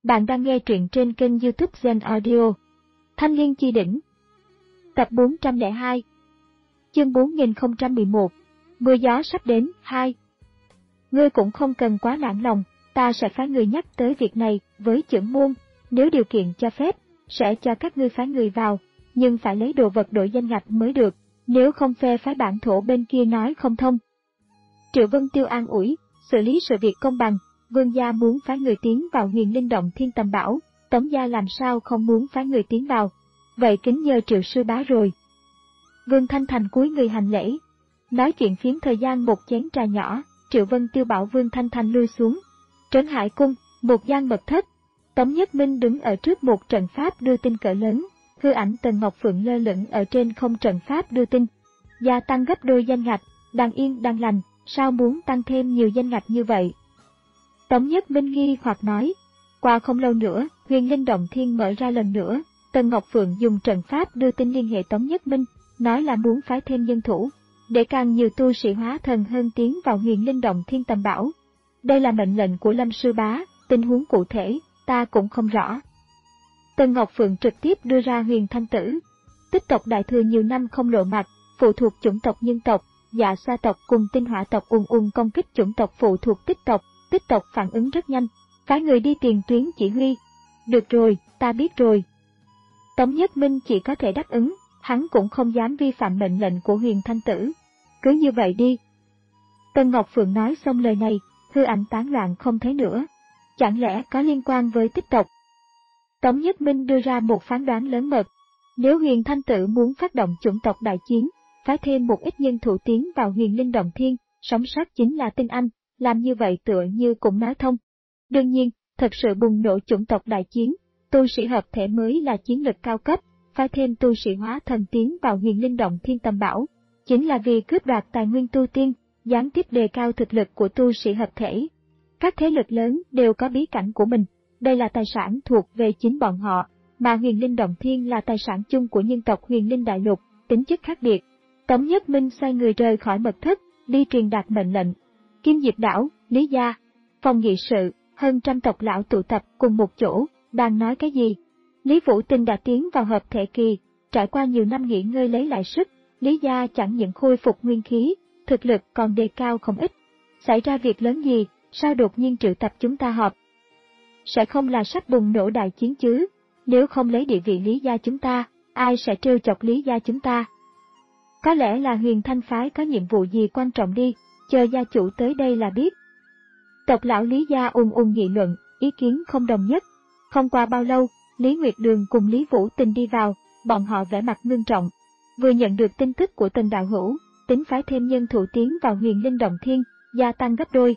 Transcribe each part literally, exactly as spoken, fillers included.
Bạn đang nghe truyện trên kênh YouTube Zen Audio. Thanh Liên Chi Đỉnh. Tập bốn trăm lẻ hai. Chương bốn nghìn không trăm mười một. Mưa gió sắp đến, hai. Ngươi cũng không cần quá nản lòng, ta sẽ phái người nhắc tới việc này với chưởng môn, nếu điều kiện cho phép, sẽ cho các ngươi phái người vào, nhưng phải lấy đồ vật đổi danh ngạch mới được, nếu không phe phái bản thổ bên kia nói không thông. Triệu Vân Tiêu an ủi, xử lý sự việc công bằng. Vương gia muốn phái người tiến vào Huyền Linh Động Thiên Tầm Bảo, Tống gia làm sao không muốn phái người tiến vào, vậy kính nhờ Triệu sư bá rồi. Vương Thanh Thành cúi người hành lễ, nói chuyện phiếm thời gian một chén trà nhỏ. Triệu Vân Tiêu bảo Vương Thanh Thành lui xuống. Trấn Hải Cung, một gian mật thất, Tống Nhất Minh đứng ở trước một trận pháp đưa tin cỡ lớn, hư ảnh Tần Ngọc Phượng lơ lửng ở trên không trận pháp đưa tin. Gia tăng gấp đôi danh ngạch, đang yên đang lành, sao muốn tăng thêm nhiều danh ngạch như vậy? Tống Nhất Minh nghi hoặc nói, qua không lâu nữa, Huyền Linh Động Thiên mở ra lần nữa. Tần Ngọc Phượng dùng trận pháp đưa tin liên hệ Tống Nhất Minh, nói là muốn phái thêm nhân thủ, để càng nhiều tu sĩ hóa thần hơn tiến vào Huyền Linh Động Thiên Tầm Bảo. Đây là mệnh lệnh của Lâm sư bá, tình huống cụ thể, ta cũng không rõ. Tần Ngọc Phượng trực tiếp đưa ra Huyền Thanh Tử. Tích tộc Đại Thừa nhiều năm không lộ mặt, phụ thuộc chủng tộc nhân tộc, Dạ Sa tộc cùng Tinh Hỏa tộc ùn ùn công kích chủng tộc phụ thuộc Tích tộc. Tích tộc phản ứng rất nhanh, phái người đi tiền tuyến chỉ huy. Được rồi, ta biết rồi. Tống Nhất Minh chỉ có thể đáp ứng, hắn cũng không dám vi phạm mệnh lệnh của Huyền Thanh Tử. Cứ như vậy đi. Tần Ngọc Phượng nói xong lời này, hư ảnh tán loạn không thấy nữa. Chẳng lẽ có liên quan với Tích tộc? Tống Nhất Minh đưa ra một phán đoán lớn mật. Nếu Huyền Thanh Tử muốn phát động chủng tộc đại chiến, phái thêm một ít nhân thủ tiến vào Huyền Linh Động Thiên, sống sót chính là tinh anh. Làm như vậy tựa như cũng nói thông. Đương nhiên, thật sự bùng nổ chủng tộc đại chiến, tu sĩ hợp thể mới là chiến lực cao cấp, phái thêm tu sĩ hóa thần tiến vào Huyền Linh Động Thiên Tầm Bảo, chính là vì cướp đoạt tài nguyên tu tiên, gián tiếp đề cao thực lực của tu sĩ hợp thể. Các thế lực lớn đều có bí cảnh của mình, đây là tài sản thuộc về chính bọn họ, mà Huyền Linh Động Thiên là tài sản chung của nhân tộc Huyền Linh Đại Lục, tính chất khác biệt. Tống Nhất Minh xoay người rời khỏi mật thất, đi truyền đạt mệnh lệnh. Kim Diệp Đảo, Lý Gia, phòng nghị sự, hơn trăm tộc lão tụ tập cùng một chỗ, đang nói cái gì? Lý Vũ Tinh đã tiến vào hợp thể kỳ, trải qua nhiều năm nghỉ ngơi lấy lại sức, Lý Gia chẳng những khôi phục nguyên khí, thực lực còn đề cao không ít. Xảy ra việc lớn gì, sao đột nhiên triệu tập chúng ta họp? Sẽ không là sắp bùng nổ đại chiến chứ, nếu không lấy địa vị Lý Gia chúng ta, ai sẽ trêu chọc Lý Gia chúng ta? Có lẽ là Huyền Thanh phái có nhiệm vụ gì quan trọng đi. Chờ gia chủ tới đây là biết. Tộc lão Lý Gia ùn ùn nghị luận, ý kiến không đồng nhất. Không qua bao lâu, Lý Nguyệt Đường cùng Lý Vũ Tinh đi vào, bọn họ vẻ mặt ngưng trọng. Vừa nhận được tin tức của Tần đạo hữu, tính phái thêm nhân thủ tiến vào Huyền Linh Động Thiên, gia tăng gấp đôi.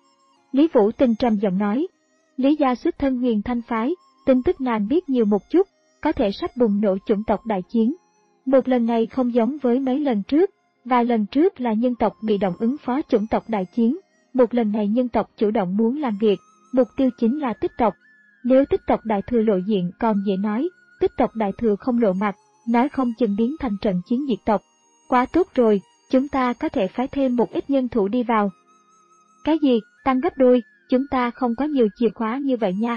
Lý Vũ Tinh trầm giọng nói, Lý Gia xuất thân Huyền Thanh phái, tin tức nàng biết nhiều một chút, có thể sắp bùng nổ chủng tộc đại chiến. Một lần này không giống với mấy lần trước. Vài lần trước là nhân tộc bị động ứng phó chủng tộc đại chiến, một lần này nhân tộc chủ động muốn làm việc, mục tiêu chính là Tích tộc. Nếu Tích tộc Đại Thừa lộ diện còn dễ nói, Tích tộc Đại Thừa không lộ mặt, nói không chừng biến thành trận chiến diệt tộc. Quá tốt rồi, chúng ta có thể phái thêm một ít nhân thủ đi vào. Cái gì, tăng gấp đôi, chúng ta không có nhiều chìa khóa như vậy nha.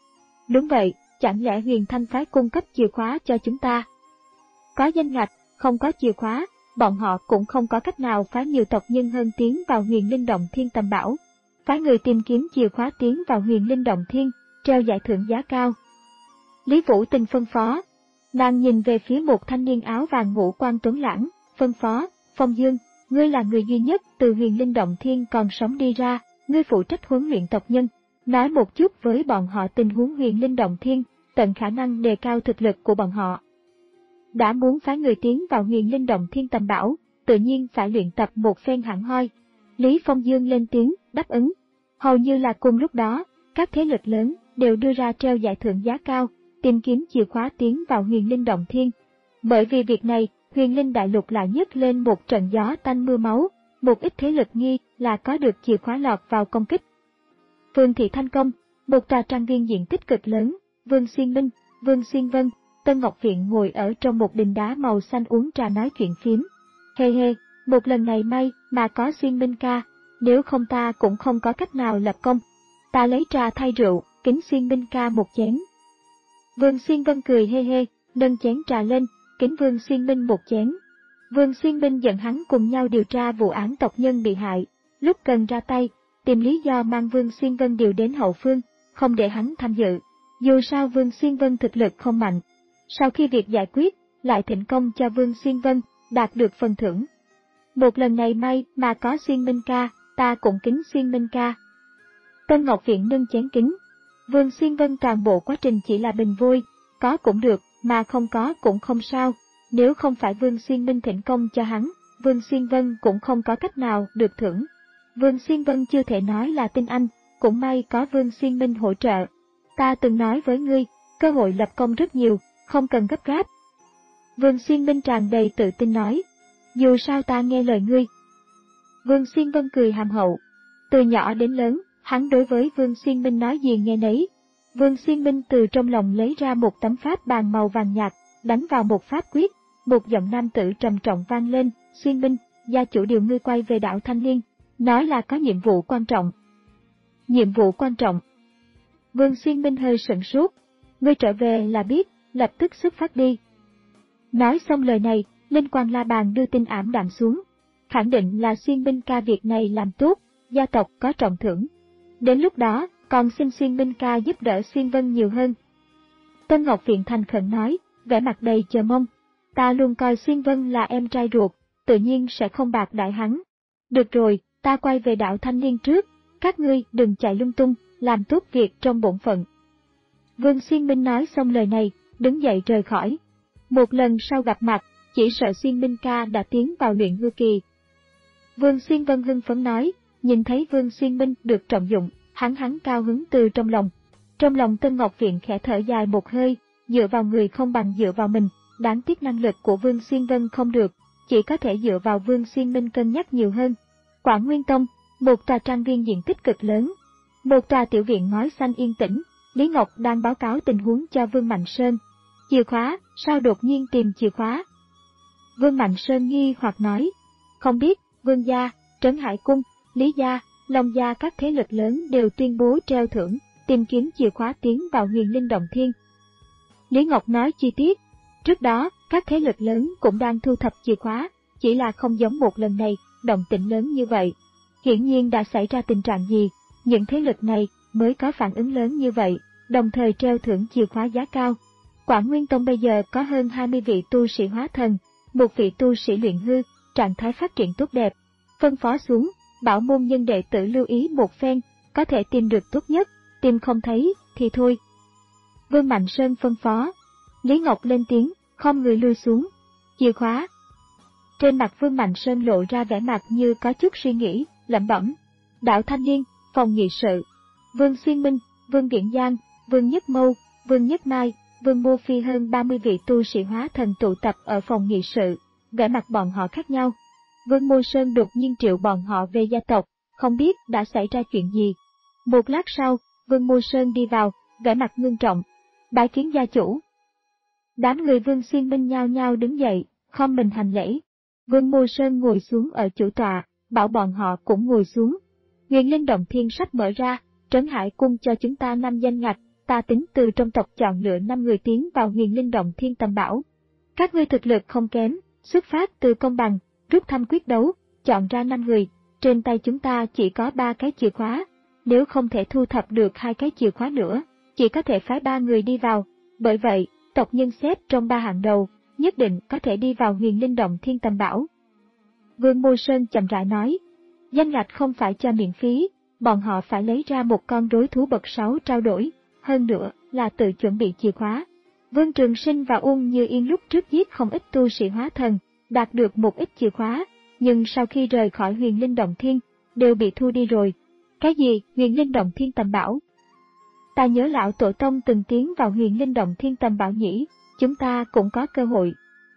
Đúng vậy, chẳng lẽ Huyền Thanh phái cung cấp chìa khóa cho chúng ta? Có danh ngạch, không có chìa khóa. Bọn họ cũng không có cách nào phái nhiều tộc nhân hơn tiến vào Huyền Linh Động Thiên Tầm Bảo. Phái người tìm kiếm chìa khóa tiến vào Huyền Linh Động Thiên, treo giải thưởng giá cao. Lý Vũ Tinh phân phó. Nàng nhìn về phía một thanh niên áo vàng ngũ quan tuấn lãng, phân phó, Phong Dương, ngươi là người duy nhất từ Huyền Linh Động Thiên còn sống đi ra, ngươi phụ trách huấn luyện tộc nhân, nói một chút với bọn họ tình huống Huyền Linh Động Thiên, tận khả năng đề cao thực lực của bọn họ. Đã muốn phái người tiến vào Huyền Linh Động Thiên Tầm Bảo, tự nhiên phải luyện tập một phen hẳn hoi. Lý Phong Dương lên tiếng, đáp ứng. Hầu như là cùng lúc đó, các thế lực lớn đều đưa ra treo giải thưởng giá cao, tìm kiếm chìa khóa tiến vào Huyền Linh Động Thiên. Bởi vì việc này, Huyền Linh Đại Lục lại nhấc lên một trận gió tanh mưa máu, một ít thế lực nghi là có được chìa khóa lọt vào công kích. Phương Thị Thanh Công, một tòa trang viên diện tích cực lớn, Vương Xuyên Minh, Vương Xuyên Vân, Tân Ngọc Viện ngồi ở trong một đình đá màu xanh uống trà nói chuyện phiếm. Hê hê, một lần này may mà có Xuyên Minh ca, nếu không ta cũng không có cách nào lập công. Ta lấy trà thay rượu, kính Xuyên Minh ca một chén. Vương Xuyên Vân cười hê hê, nâng chén trà lên, kính Vương Xuyên Minh một chén. Vương Xuyên Minh dẫn hắn cùng nhau điều tra vụ án tộc nhân bị hại, lúc cần ra tay, tìm lý do mang Vương Xuyên Vân điều đến hậu phương, không để hắn tham dự. Dù sao Vương Xuyên Vân thực lực không mạnh. Sau khi việc giải quyết, lại thỉnh công cho Vương Xuyên Vân, đạt được phần thưởng. Một lần này may mà có Xuyên Minh ca, ta cũng kính Xuyên Minh ca. Tân Ngọc Viện nâng chén kính. Vương Xuyên Vân toàn bộ quá trình chỉ là bình vui, có cũng được, mà không có cũng không sao. Nếu không phải Vương Xuyên Minh thỉnh công cho hắn, Vương Xuyên Vân cũng không có cách nào được thưởng. Vương Xuyên Vân chưa thể nói là tin anh, cũng may có Vương Xuyên Minh hỗ trợ. Ta từng nói với ngươi, cơ hội lập công rất nhiều, không cần gấp gáp. Vương Xuyên Minh tràn đầy tự tin nói, dù sao ta nghe lời ngươi. Vương Xuyên Vân cười hàm hậu. Từ nhỏ đến lớn, hắn đối với Vương Xuyên Minh nói gì nghe nấy. Vương Xuyên Minh từ trong lòng lấy ra một tấm pháp bàn màu vàng nhạt, đánh vào một pháp quyết, một giọng nam tử trầm trọng vang lên, Xuyên Minh, gia chủ điều ngươi quay về đảo Thanh Liên, nói là có nhiệm vụ quan trọng. Nhiệm vụ quan trọng. Vương Xuyên Minh hơi sửng sốt, ngươi trở về là biết, lập tức xuất phát đi. Nói xong lời này, Linh Quang La Bàn đưa tin ảm đạm xuống, khẳng định là Xuyên Minh ca việc này làm tốt, gia tộc có trọng thưởng. Đến lúc đó, còn xin Xuyên Minh ca giúp đỡ Xuyên Vân nhiều hơn. Tân Ngọc Viện thành khẩn nói, vẻ mặt đầy chờ mong, ta luôn coi Xuyên Vân là em trai ruột, tự nhiên sẽ không bạc đại hắn. Được rồi, ta quay về đảo Thanh Liên trước, các ngươi đừng chạy lung tung, làm tốt việc trong bổn phận. Vương Xuyên Minh nói xong lời này, đứng dậy rời khỏi. Một lần sau gặp mặt, chỉ sợ Xuyên Minh ca đã tiến vào luyện hư kỳ. Vương Xuyên Vân hưng phấn nói, nhìn thấy Vương Xuyên Minh được trọng dụng, hắn hắn cao hứng từ trong lòng. Trong lòng Tân Ngọc Viện khẽ thở dài một hơi, dựa vào người không bằng dựa vào mình, đáng tiếc năng lực của Vương Xuyên Vân không được, chỉ có thể dựa vào Vương Xuyên Minh cân nhắc nhiều hơn. Quảng Nguyên Tông, một tòa trang viên diện tích cực lớn, một tòa tiểu viện ngói xanh yên tĩnh, Lý Ngọc đang báo cáo tình huống cho Vương Mạnh Sơn. Chìa khóa, sao đột nhiên tìm chìa khóa? Vương Mạnh Sơn nghi hoặc nói, không biết, Vương gia, Trấn Hải Cung, Lý gia, Long gia các thế lực lớn đều tuyên bố treo thưởng, tìm kiếm chìa khóa tiến vào Huyền Linh Động Thiên. Lý Ngọc nói chi tiết, trước đó, các thế lực lớn cũng đang thu thập chìa khóa, chỉ là không giống một lần này, động tĩnh lớn như vậy. Hiển nhiên đã xảy ra tình trạng gì, những thế lực này mới có phản ứng lớn như vậy, đồng thời treo thưởng chìa khóa giá cao. Quảng Nguyên Tông bây giờ có hơn hai mươi vị tu sĩ hóa thần, một vị tu sĩ luyện hư, trạng thái phát triển tốt đẹp. Phân phó xuống, bảo môn nhân đệ tử lưu ý một phen, có thể tìm được tốt nhất, tìm không thấy thì thôi. Vương Mạnh Sơn phân phó. Lý Ngọc lên tiếng, không người lui xuống. Chìa khóa. Trên mặt Vương Mạnh Sơn lộ ra vẻ mặt như có chút suy nghĩ, lẩm bẩm. Đảo Thanh Liên, phòng nghị sự. Vương Xuyên Minh, Vương Viễn Giang, Vương Nhất Mâu, Vương Nhất Mai, Vương Mô Phi hơn ba mươi vị tu sĩ hóa thần tụ tập ở phòng nghị sự, vẻ mặt bọn họ khác nhau. Vương Mô Sơn đột nhiên triệu bọn họ về gia tộc, không biết đã xảy ra chuyện gì. Một lát sau, Vương Mô Sơn đi vào, vẻ mặt ngưng trọng. Bái kiến gia chủ. Đám người Vương Xuyên Minh nhao nhao đứng dậy, khom mình hành lễ. Vương Mô Sơn ngồi xuống ở chủ tọa, bảo bọn họ cũng ngồi xuống. Huyền Linh Động Thiên sắp mở ra, Trấn Hải Cung cho chúng ta năm danh ngạch, ta tính từ trong tộc chọn lựa năm người tiến vào Huyền Linh Động Thiên tầm bảo. Các ngươi thực lực không kém, xuất phát từ công bằng, rút thăm quyết đấu, chọn ra năm người, trên tay chúng ta chỉ có ba cái chìa khóa, nếu không thể thu thập được hai cái chìa khóa nữa, chỉ có thể phái ba người đi vào, bởi vậy, tộc nhân xếp trong ba hạng đầu, nhất định có thể đi vào Huyền Linh Động Thiên tầm bảo. Vương Mô Sơn chậm rãi nói, danh ngạch không phải cho miễn phí, bọn họ phải lấy ra một con rối thú bậc sáu trao đổi, hơn nữa là tự chuẩn bị chìa khóa. Vương Trường Sinh và Uông Như Yên lúc trước giết không ít tu sĩ hóa thần, đạt được một ít chìa khóa, nhưng sau khi rời khỏi Huyền Linh Động Thiên, đều bị thu đi rồi. Cái gì, Huyền Linh Động Thiên tầm bảo? Ta nhớ lão tổ tông từng tiến vào Huyền Linh Động Thiên tầm bảo nhỉ, chúng ta cũng có cơ hội.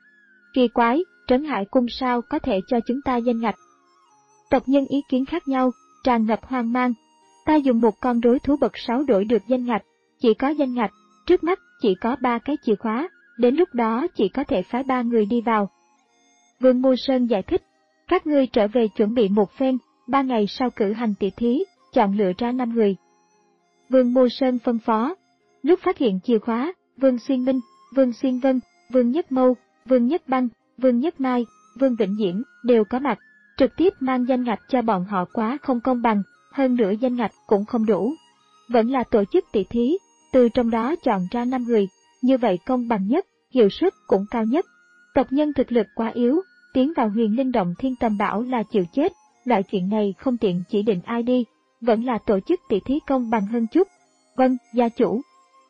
Kỳ quái, Trấn Hải Cung sao có thể cho chúng ta danh ngạch? Tộc nhân ý kiến khác nhau, tràn ngập hoang mang. Ta dùng một con rối thú bậc sáu đổi được danh ngạch, chỉ có danh ngạch, trước mắt chỉ có ba cái chìa khóa, đến lúc đó chỉ có thể phái ba người đi vào. Vương Mô Sơn giải thích, các ngươi trở về chuẩn bị một phen, ba ngày sau cử hành tỷ thí, chọn lựa ra năm người. Vương Mô Sơn phân phó. Lúc phát hiện chìa khóa, Vương Xuyên Minh, Vương Xuyên Vân, Vương Nhất Mâu, Vương Nhất Băng, Vương Nhất Mai, Vương Vĩnh Diễm đều có mặt, trực tiếp mang danh ngạch cho bọn họ quá không công bằng, hơn nữa danh ngạch cũng không đủ. Vẫn là tổ chức tỷ thí, từ trong đó chọn ra năm người, như vậy công bằng nhất, hiệu suất cũng cao nhất. Tộc nhân thực lực quá yếu, tiến vào Huyền Linh Động Thiên tầm bảo là chịu chết, loại chuyện này không tiện chỉ định ai đi, vẫn là tổ chức tỷ thí công bằng hơn chút. Vâng, gia chủ.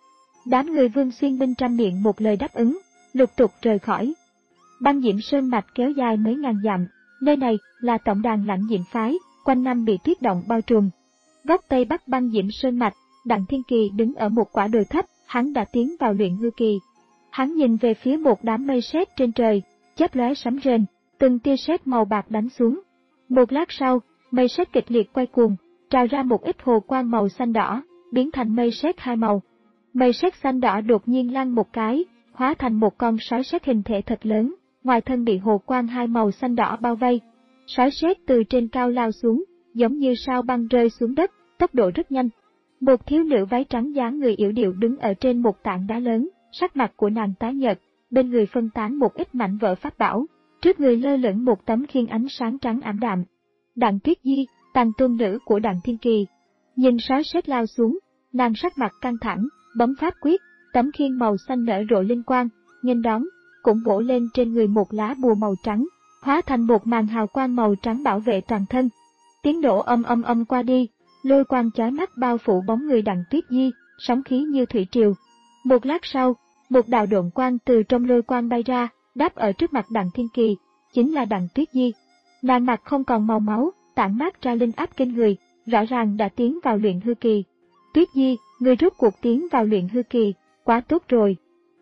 Đám người Vương Xuyên Minh trăm miệng một lời đáp ứng, lục tục rời khỏi. Băng Diễm Sơn mạch kéo dài mấy ngàn dặm, nơi này là tổng đàn Lãnh Diễm phái, quanh năm bị tuyết động bao trùm. Góc tây bắc Băng Diễm Sơn mạch, Đặng Thiên Kỳ đứng ở một quả đồi thấp, hắn đã tiến vào luyện hư kỳ. Hắn nhìn về phía một đám mây sét trên trời, chớp lóe sấm rền, từng tia sét màu bạc đánh xuống. Một lát sau, mây sét kịch liệt quay cuồng, trào ra một ít hồ quang màu xanh đỏ, biến thành mây sét hai màu. Mây sét xanh đỏ đột nhiên lăn một cái, hóa thành một con sói sét hình thể thật lớn, ngoài thân bị hồ quang hai màu xanh đỏ bao vây. Sói sét từ trên cao lao xuống, giống như sao băng rơi xuống đất, tốc độ rất nhanh. Một thiếu nữ váy trắng dáng người yểu điệu đứng ở trên một tảng đá lớn, sắc mặt của nàng tái nhợt, bên người phân tán một ít mảnh vỡ pháp bảo, trước người lơ lửng một tấm khiên ánh sáng trắng ảm đạm. Đặng Tuyết Di, tàng tôn nữ của Đặng Thiên Kỳ. Nhìn sói sét lao xuống, nàng sắc mặt căng thẳng, bấm pháp quyết, tấm khiên màu xanh nở rộ linh quang, nghênh đón, cũng bổ lên trên người một lá bùa màu trắng, hóa thành một màn hào quang màu trắng bảo vệ toàn thân. Tiếng nổ âm âm âm qua đi, lôi quang chói mắt bao phủ bóng người Đặng Tuyết Di, sóng khí như thủy triều. Một lát sau, một đạo độn quang từ trong lôi quang bay ra, đáp ở trước mặt Đặng Thiên Kỳ, chính là Đặng Tuyết Di. Nàng mặt không còn màu máu, tản mát ra linh áp kinh người, rõ ràng đã tiến vào luyện hư kỳ. Tuyết Di, người rút cuộc tiến vào luyện hư kỳ, quá tốt rồi.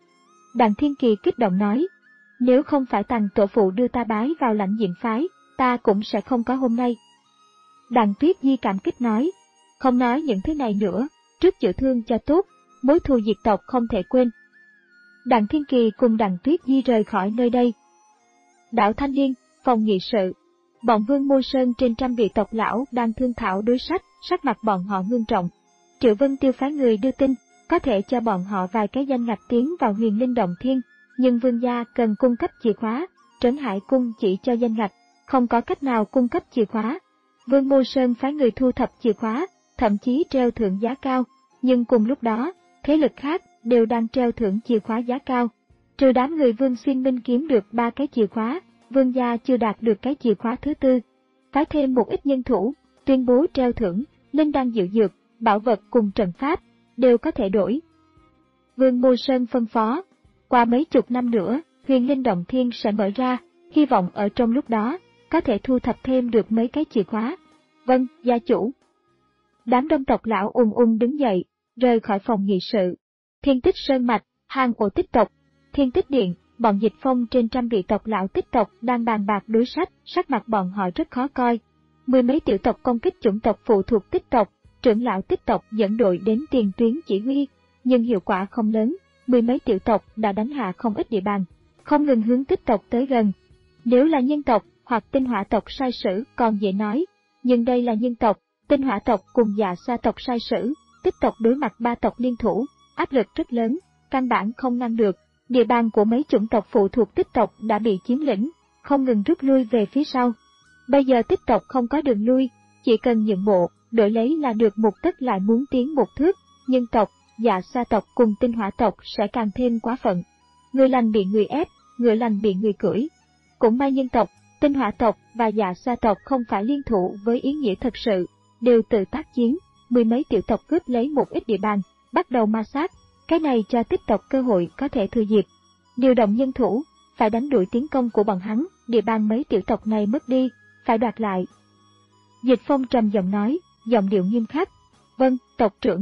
Đặng Thiên Kỳ kích động nói, nếu không phải Tằng tổ phụ đưa ta bái vào Lãnh Diễm phái, ta cũng sẽ không có hôm nay. Đặng Tuyết Di cảm kích nói, không nói những thứ này nữa, trước chữa thương cho tốt, mối thù diệt tộc không thể quên. Đặng Thiên Kỳ cùng Đặng Tuyết Di rời khỏi nơi đây. Đảo Thanh Liên, phòng nghị sự. Bọn Vương Mô Sơn trên trăm vị tộc lão đang thương thảo đối sách, sắc mặt bọn họ ngưng trọng. Triệu Vân Tiêu phái người đưa tin, có thể cho bọn họ vài cái danh ngạch tiến vào Huyền Linh Động Thiên, nhưng Vương gia cần cung cấp chìa khóa, Trấn Hải Cung chỉ cho danh ngạch, không có cách nào cung cấp chìa khóa. Vương Mô Sơn phái người thu thập chìa khóa, thậm chí treo thưởng giá cao, nhưng cùng lúc đó, thế lực khác đều đang treo thưởng chìa khóa giá cao. Trừ đám người Vương Xuyên Minh kiếm được ba cái chìa khóa, Vương gia chưa đạt được cái chìa khóa thứ tư. Phái thêm một ít nhân thủ, tuyên bố treo thưởng, linh đan diệu dược, bảo vật cùng trận pháp, đều có thể đổi. Vương Mô Sơn phân phó, qua mấy chục năm nữa, Huyền Linh Động Thiên sẽ mở ra, hy vọng ở trong lúc đó, có thể thu thập thêm được mấy cái chìa khóa. Vâng, gia chủ. Đám đông tộc lão ung ung đứng dậy, rời khỏi phòng nghị sự. Thiên Tích Sơn Mạch, hang ổ tích tộc, Thiên Tích Điện, bọn Dịch Phong trên trăm vị tộc lão tích tộc đang bàn bạc đối sách, sắc mặt bọn họ rất khó coi. Mười mấy tiểu tộc công kích chủng tộc phụ thuộc tích tộc, trưởng lão tích tộc dẫn đội đến tiền tuyến chỉ huy, nhưng hiệu quả không lớn, mười mấy tiểu tộc đã đánh hạ không ít địa bàn, không ngừng hướng tích tộc tới gần. Nếu là nhân tộc hoặc tinh hỏa tộc sai sử còn dễ nói, nhưng đây là nhân tộc, tinh hỏa tộc cùng Dạ Xoa tộc sai sử, tích tộc đối mặt ba tộc liên thủ, áp lực rất lớn, căn bản không ngăn được. Địa bàn của mấy chủng tộc phụ thuộc tích tộc đã bị chiếm lĩnh, không ngừng rút lui về phía sau. Bây giờ tích tộc không có đường lui, chỉ cần nhượng bộ, đổi lấy là được một tấc lại muốn tiến một thước, nhân tộc, Dạ Xoa tộc cùng tinh hỏa tộc sẽ càng thêm quá phận. Người lành bị người ép, người lành bị người cưỡi. Cũng may nhân tộc, tinh hỏa tộc và Dạ Xoa tộc không phải liên thủ với ý nghĩa thật sự, đều tự tác chiến, mười mấy tiểu tộc cướp lấy một ít địa bàn, bắt đầu ma sát. Cái này cho tích tộc cơ hội có thể thừa dịp. Điều động nhân thủ, phải đánh đuổi tiến công của bọn hắn, địa bàn mấy tiểu tộc này mất đi, phải đoạt lại. Dịch Phong trầm giọng nói, giọng điệu nghiêm khắc. Vâng, tộc trưởng.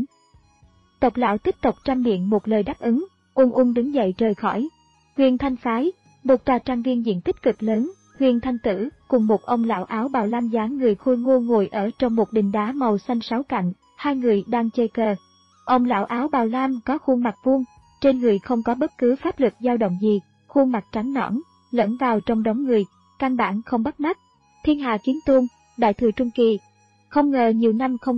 Tộc lão tích tộc trăm miệng một lời đáp ứng, ung ung đứng dậy rời khỏi. Huyền Thanh phái, một tòa trang viên diện tích cực lớn, Huyền Thanh tử cùng một ông lão áo bào lam dáng người khôi ngô ngồi ở trong một đình đá màu xanh sáu cạnh, hai người đang chơi cờ. Ông lão áo bào lam có khuôn mặt vuông, trên người không có bất cứ pháp lực dao động gì, khuôn mặt trắng nõn, lẫn vào trong đống người, căn bản không bắt mắt. Thiên Hà Kiếm Tôn, đại thừa trung kỳ. Không ngờ nhiều năm không gặp,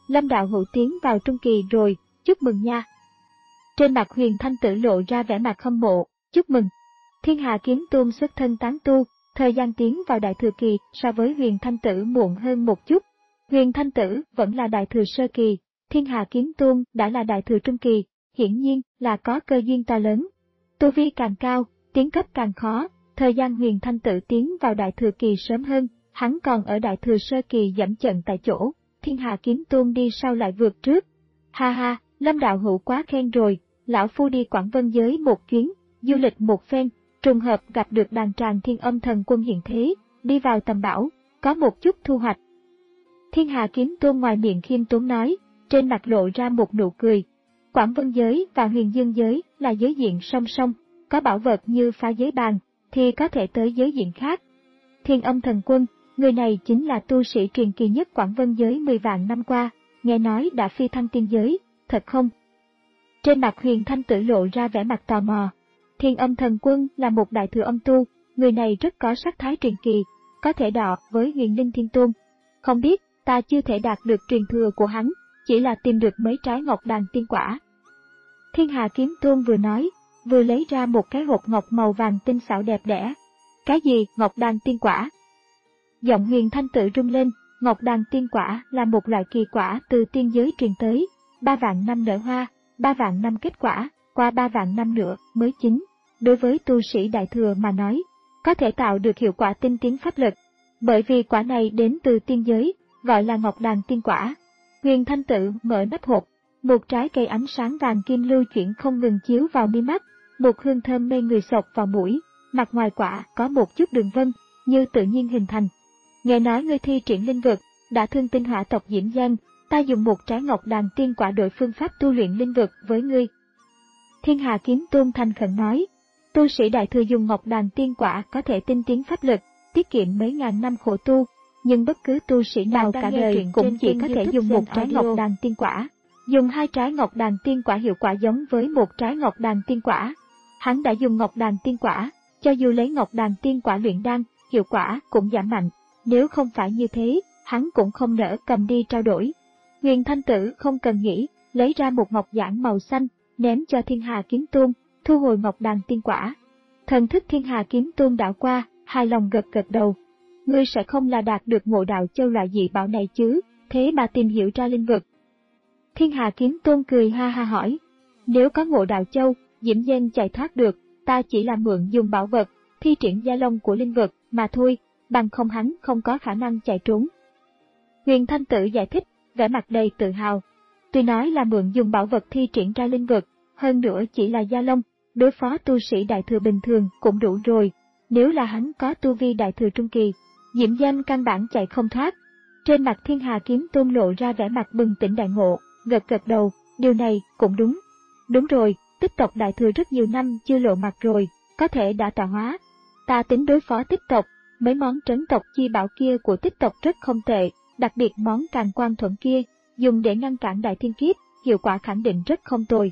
Lâm đạo hữu tiến vào trung kỳ rồi, chúc mừng nha. Trên mặt Huyền Thanh Tử lộ ra vẻ mặt hâm mộ, chúc mừng. Thiên Hà Kiếm Tôn xuất thân tán tu, thời gian tiến vào đại thừa kỳ so với Huyền Thanh Tử muộn hơn một chút. Huyền Thanh Tử vẫn là đại thừa sơ kỳ, Thiên Hà Kiếm Tôn đã là đại thừa trung kỳ, hiển nhiên là có cơ duyên to lớn. Tu vi càng cao, tiến cấp càng khó, thời gian Huyền Thanh Tử tiến vào đại thừa kỳ sớm hơn, hắn còn ở đại thừa sơ kỳ dẫm trận tại chỗ, Thiên Hà Kiếm Tôn đi sau lại vượt trước. Ha ha, Lâm đạo hữu quá khen rồi, lão phu đi Quảng Vân giới một chuyến, du lịch một phen, trùng hợp gặp được đàn tràng Thiên Âm Thần Quân hiện thế, đi vào tầm bảo, có một chút thu hoạch. Thiên Hà Kiếm Tôn ngoài miệng khiêm tốn nói, trên mặt lộ ra một nụ cười. Quảng Vân giới và Huyền Dương giới là giới diện song song, có bảo vật như phá giới bàn, thì có thể tới giới diện khác. Thiên Âm Thần Quân, người này chính là tu sĩ truyền kỳ nhất Quảng Vân giới mười vạn năm qua, nghe nói đã phi thăng tiên giới, thật không? Trên mặt Huyền Thanh Tử lộ ra vẻ mặt tò mò. Thiên Âm Thần Quân là một đại thừa âm tu, người này rất có sắc thái truyền kỳ, có thể đọ với Huyền Linh Thiên Tôn. Không biết, ta chưa thể đạt được truyền thừa của hắn, chỉ là tìm được mấy trái ngọc đàn tiên quả. Thiên Hà Kiếm Tôn vừa nói, vừa lấy ra một cái hộp ngọc màu vàng tinh xảo đẹp đẽ. Cái gì, ngọc đàn tiên quả? Giọng Huyền Thanh Tử rung lên, ngọc đàn tiên quả là một loại kỳ quả từ tiên giới truyền tới, ba vạn năm nở hoa, ba vạn năm kết quả, qua ba vạn năm nữa mới chín. Đối với tu sĩ đại thừa mà nói, có thể tạo được hiệu quả tinh tiến pháp lực, bởi vì quả này đến từ tiên giới, gọi là ngọc đàn tiên quả. Huyền Thanh Tử mở nắp hộp, một trái cây ánh sáng vàng kim lưu chuyển không ngừng chiếu vào mi mắt, một hương thơm mê người xộc vào mũi, mặt ngoài quả có một chút đường vân, như tự nhiên hình thành. Nghe nói ngươi thi triển linh vực, đã thương tinh hỏa tộc Diễm Giang, ta dùng một trái ngọc đàn tiên quả đổi phương pháp tu luyện linh vực với ngươi. Thiên Hà Kiếm Tôn thành khẩn nói, tu sĩ đại thừa dùng ngọc đàn tiên quả có thể tinh tiến pháp lực, tiết kiệm mấy ngàn năm khổ tu, nhưng bất cứ tu sĩ nào cả đời cũng chỉ có thể dùng một trái ngọc đàn tiên quả. Dùng hai trái ngọc đàn tiên quả hiệu quả giống với một trái ngọc đàn tiên quả. Hắn đã dùng ngọc đàn tiên quả, cho dù lấy ngọc đàn tiên quả luyện đan, hiệu quả cũng giảm mạnh. Nếu không phải như thế, hắn cũng không nỡ cầm đi trao đổi. Huyền Thanh Tử không cần nghĩ, lấy ra một ngọc giản màu xanh, ném cho Thiên Hà Kiếm Tôn, thu hồi ngọc đàn tiên quả. Thần thức Thiên Hà Kiếm Tôn đảo qua, hài lòng gật gật đầu. Ngươi sẽ không là đạt được ngộ đạo châu loại dị bảo này chứ, thế mà tìm hiểu ra linh vực. Thiên Hà Kiếm Tôn cười ha ha hỏi, nếu có ngộ đạo châu, Diễm Giang chạy thoát được, ta chỉ là mượn dùng bảo vật, thi triển gia long của linh vực, mà thôi, bằng không hắn không có khả năng chạy trốn. Huyền Thanh Tử giải thích, vẻ mặt đầy tự hào. Tuy nói là mượn dùng bảo vật thi triển ra linh vực, hơn nữa chỉ là gia long, đối phó tu sĩ đại thừa bình thường cũng đủ rồi. Nếu là hắn có tu vi đại thừa trung kỳ, Diễm Giang căn bản chạy không thoát. Trên mặt Thiên Hà Kiếm Tôn lộ ra vẻ mặt bừng tỉnh đại ngộ, gật gật đầu, điều này cũng đúng. Đúng rồi, tích tộc đại thừa rất nhiều năm chưa lộ mặt rồi, có thể đã tạo hóa. Ta tính đối phó tích tộc, mấy món trấn tộc chi bảo kia của tích tộc rất không tệ, đặc biệt món Càn Quang Thuẫn kia, dùng để ngăn cản đại thiên kiếp, hiệu quả khẳng định rất không tồi.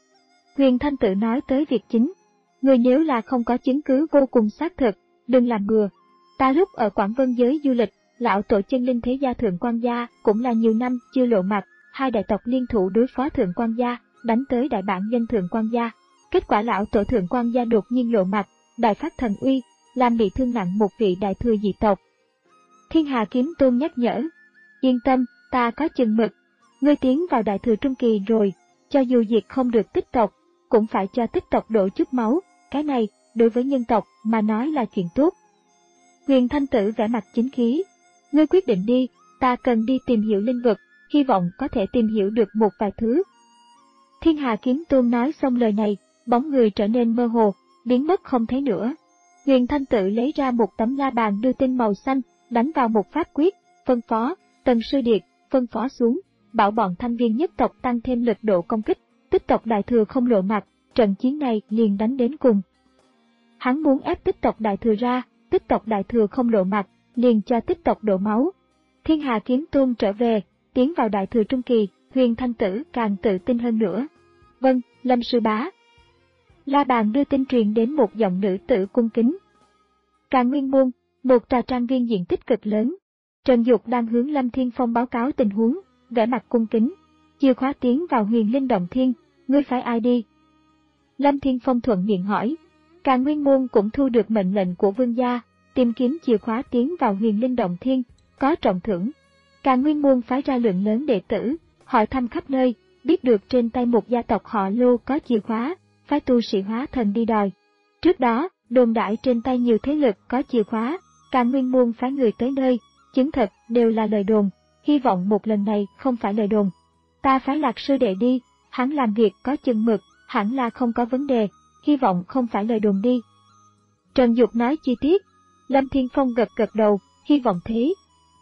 Huyền Thanh Tử nói tới việc chính. Người nếu là không có chứng cứ vô cùng xác thực, đừng làm bừa. Ta lúc ở Quảng Vân giới du lịch, lão tổ chân linh thế gia Thượng Quan gia cũng là nhiều năm chưa lộ mặt, hai đại tộc liên thủ đối phó Thượng Quan gia, đánh tới đại bản doanh Thượng Quan gia. Kết quả lão tổ Thượng Quan gia đột nhiên lộ mặt, đại phát thần uy, làm bị thương nặng một vị đại thừa dị tộc. Thiên Hà Kiếm Tôn nhắc nhở, yên tâm, ta có chừng mực, ngươi tiến vào đại thừa trung kỳ rồi, cho dù diệt không được tích tộc, cũng phải cho tích tộc đổ chút máu, cái này, đối với nhân tộc mà nói là chuyện tốt. Huyền Thanh Tử vẻ mặt chính khí, ngươi quyết định đi, ta cần đi tìm hiểu linh vực, hy vọng có thể tìm hiểu được một vài thứ. Thiên Hà Kiếm Tôn nói xong lời này, bóng người trở nên mơ hồ, biến mất không thấy nữa. Huyền Thanh Tử lấy ra một tấm la bàn đưa tin màu xanh, đánh vào một pháp quyết, phân phó, Tần Sư Điệt, phân phó xuống, bảo bọn thanh viên nhất tộc tăng thêm lực độ công kích, tích tộc đại thừa không lộ mặt, trận chiến này liền đánh đến cùng. Hắn muốn ép tích tộc đại thừa ra, tích tộc đại thừa không lộ mặt, liền cho tích tộc đổ máu. Thiên Hà Kiếm Tôn trở về, tiến vào đại thừa trung kỳ, Huyền Thanh Tử càng tự tin hơn nữa. Vâng, Lâm sư bá. La bàn đưa tin truyền đến một giọng nữ tử cung kính. Càn Nguyên Môn, một tòa trang viên diện tích cực lớn. Trần Dục đang hướng Lâm Thiên Phong báo cáo tình huống, vẻ mặt cung kính. Chìa khóa tiến vào Huyền Linh Động Thiên, ngươi phải ai đi? Lâm Thiên Phong thuận miệng hỏi. Càn Nguyên Môn cũng thu được mệnh lệnh của vương gia, tìm kiếm chìa khóa tiến vào Huyền Linh Động Thiên, có trọng thưởng. Càn Nguyên Môn phái ra lượng lớn đệ tử, hỏi thăm khắp nơi, biết được trên tay một gia tộc họ Lô có chìa khóa, phái tu sĩ hóa thần đi đòi. Trước đó, đồn đại trên tay nhiều thế lực có chìa khóa, Càn Nguyên Môn phái người tới nơi, chứng thật đều là lời đồn, hy vọng một lần này không phải lời đồn. Ta phái Lạc sư đệ đi, hắn làm việc có chừng mực, hẳn là không có vấn đề, hy vọng không phải lời đồn đi. Trần Dục nói chi tiết, Lâm Thiên Phong gật gật đầu, hy vọng thế.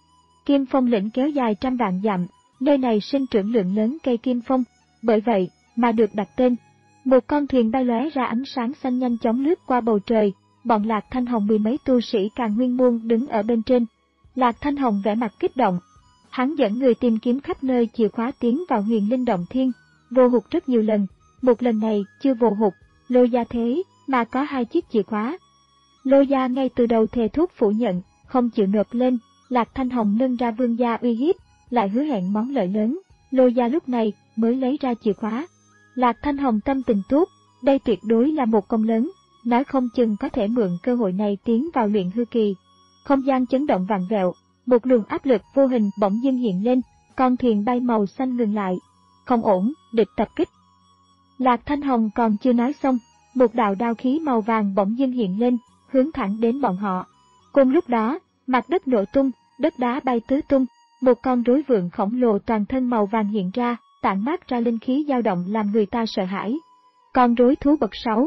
Kim Phong lĩnh kéo dài trăm vạn dặm, nơi này sinh trưởng lượng lớn cây kim phong, bởi vậy mà được đặt tên. Một con thuyền bay lóe ra ánh sáng xanh nhanh chóng lướt qua bầu trời, bọn Lạc Thanh Hồng mười mấy tu sĩ Càn Nguyên Môn đứng ở bên trên. Lạc Thanh Hồng vẻ mặt kích động. Hắn dẫn người tìm kiếm khắp nơi chìa khóa tiến vào Huyền Linh Động Thiên, vô hụt rất nhiều lần, một lần này chưa vô hụt, Lô Gia thế mà có hai chiếc chìa khóa. Lô Gia ngay từ đầu thề thốt phủ nhận, không chịu nộp lên. Lạc Thanh Hồng nâng ra vương gia uy hiếp, lại hứa hẹn món lợi lớn, Lô Gia lúc này mới lấy ra chìa khóa. Lạc Thanh Hồng tâm tình tốt, đây tuyệt đối là một công lớn, nói không chừng có thể mượn cơ hội này tiến vào luyện hư kỳ. Không gian chấn động vặn vẹo, một luồng áp lực vô hình bỗng dưng hiện lên, con thuyền bay màu xanh ngừng lại. Không ổn, địch tập kích. Lạc Thanh Hồng còn chưa nói xong, một đạo đao khí màu vàng bỗng dưng hiện lên, hướng thẳng đến bọn họ. Cùng lúc đó, mặt đất nổ tung, đất đá bay tứ tung, một con rối vượn khổng lồ toàn thân màu vàng hiện ra, tản mát ra linh khí dao động làm người ta sợ hãi. Con rối thú bậc sáu.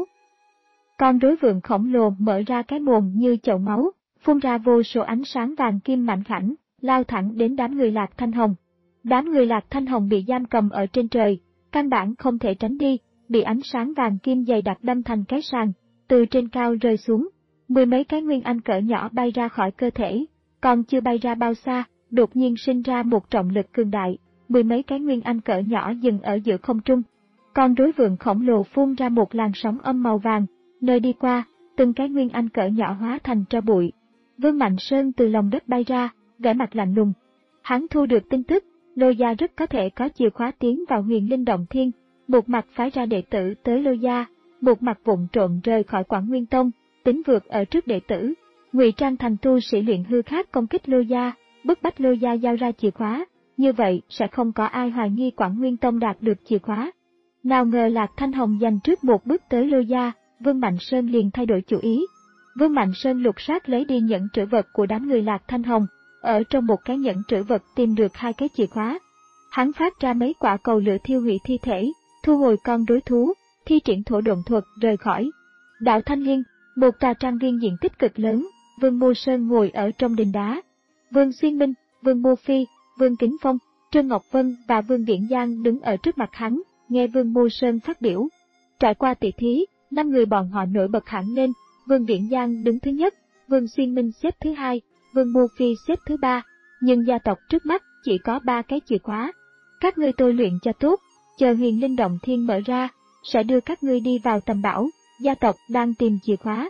Con rối vượn khổng lồ mở ra cái mồm như chậu máu, phun ra vô số ánh sáng vàng kim mảnh khảnh, lao thẳng đến đám người Lạc Thanh Hồng. Đám người Lạc Thanh Hồng bị giam cầm ở trên trời, căn bản không thể tránh đi, bị ánh sáng vàng kim dày đặc đâm thành cái sàng, từ trên cao rơi xuống. Mười mấy cái nguyên anh cỡ nhỏ bay ra khỏi cơ thể, còn chưa bay ra bao xa, đột nhiên sinh ra một trọng lực cường đại, mười mấy cái nguyên anh cỡ nhỏ dừng ở giữa không trung. Con rối vượn khổng lồ phun ra một làn sóng âm màu vàng, nơi đi qua, từng cái nguyên anh cỡ nhỏ hóa thành tro bụi. Vương Mạnh Sơn từ lòng đất bay ra, vẻ mặt lạnh lùng. Hắn thu được tin tức, Lô Gia rất có thể có chìa khóa tiến vào Huyền Linh Động Thiên, một mặt phái ra đệ tử tới Lô Gia, một mặt vụng trộm rời khỏi Quảng Nguyên Tông, tính vượt ở trước đệ tử, ngụy trang thành tu sĩ luyện hư khác công kích Lô Gia, bức bách Lô Gia giao ra chìa khóa, như vậy sẽ không có ai hoài nghi Quảng Nguyên Tông đạt được chìa khóa. Nào ngờ Lạc Thanh Hồng giành trước một bước tới Lô Gia, Vương Mạnh Sơn liền thay đổi chủ ý. Vương Mạnh Sơn lục soát lấy đi nhẫn trữ vật của đám người Lạc Thanh Hồng, ở trong một cái nhẫn trữ vật tìm được hai cái chìa khóa. Hắn phát ra mấy quả cầu lửa thiêu hủy thi thể, thu hồi con rối thú, thi triển thổ độn thuật rời khỏi. Đạo Thanh Liên, một tòa trang viên diện tích cực lớn, Vương Mô Sơn ngồi ở trong đình đá. Vương Xuyên Minh, Vương Mô Phi, Vương Kính Phong, Trương Ngọc Vân và Vương Viễn Giang đứng ở trước mặt hắn, nghe Vương Mô Sơn phát biểu. Trải qua tỷ thí, năm người bọn họ nổi bật hẳn lên, Vương Viễn Giang đứng thứ nhất, Vương Xuyên Minh xếp thứ hai, Vương Mô Phi xếp thứ ba, nhưng gia tộc trước mắt chỉ có ba cái chìa khóa. Các ngươi tôi luyện cho tốt, chờ Huyền Linh Động Thiên mở ra, sẽ đưa các ngươi đi vào tầm bảo, gia tộc đang tìm chìa khóa.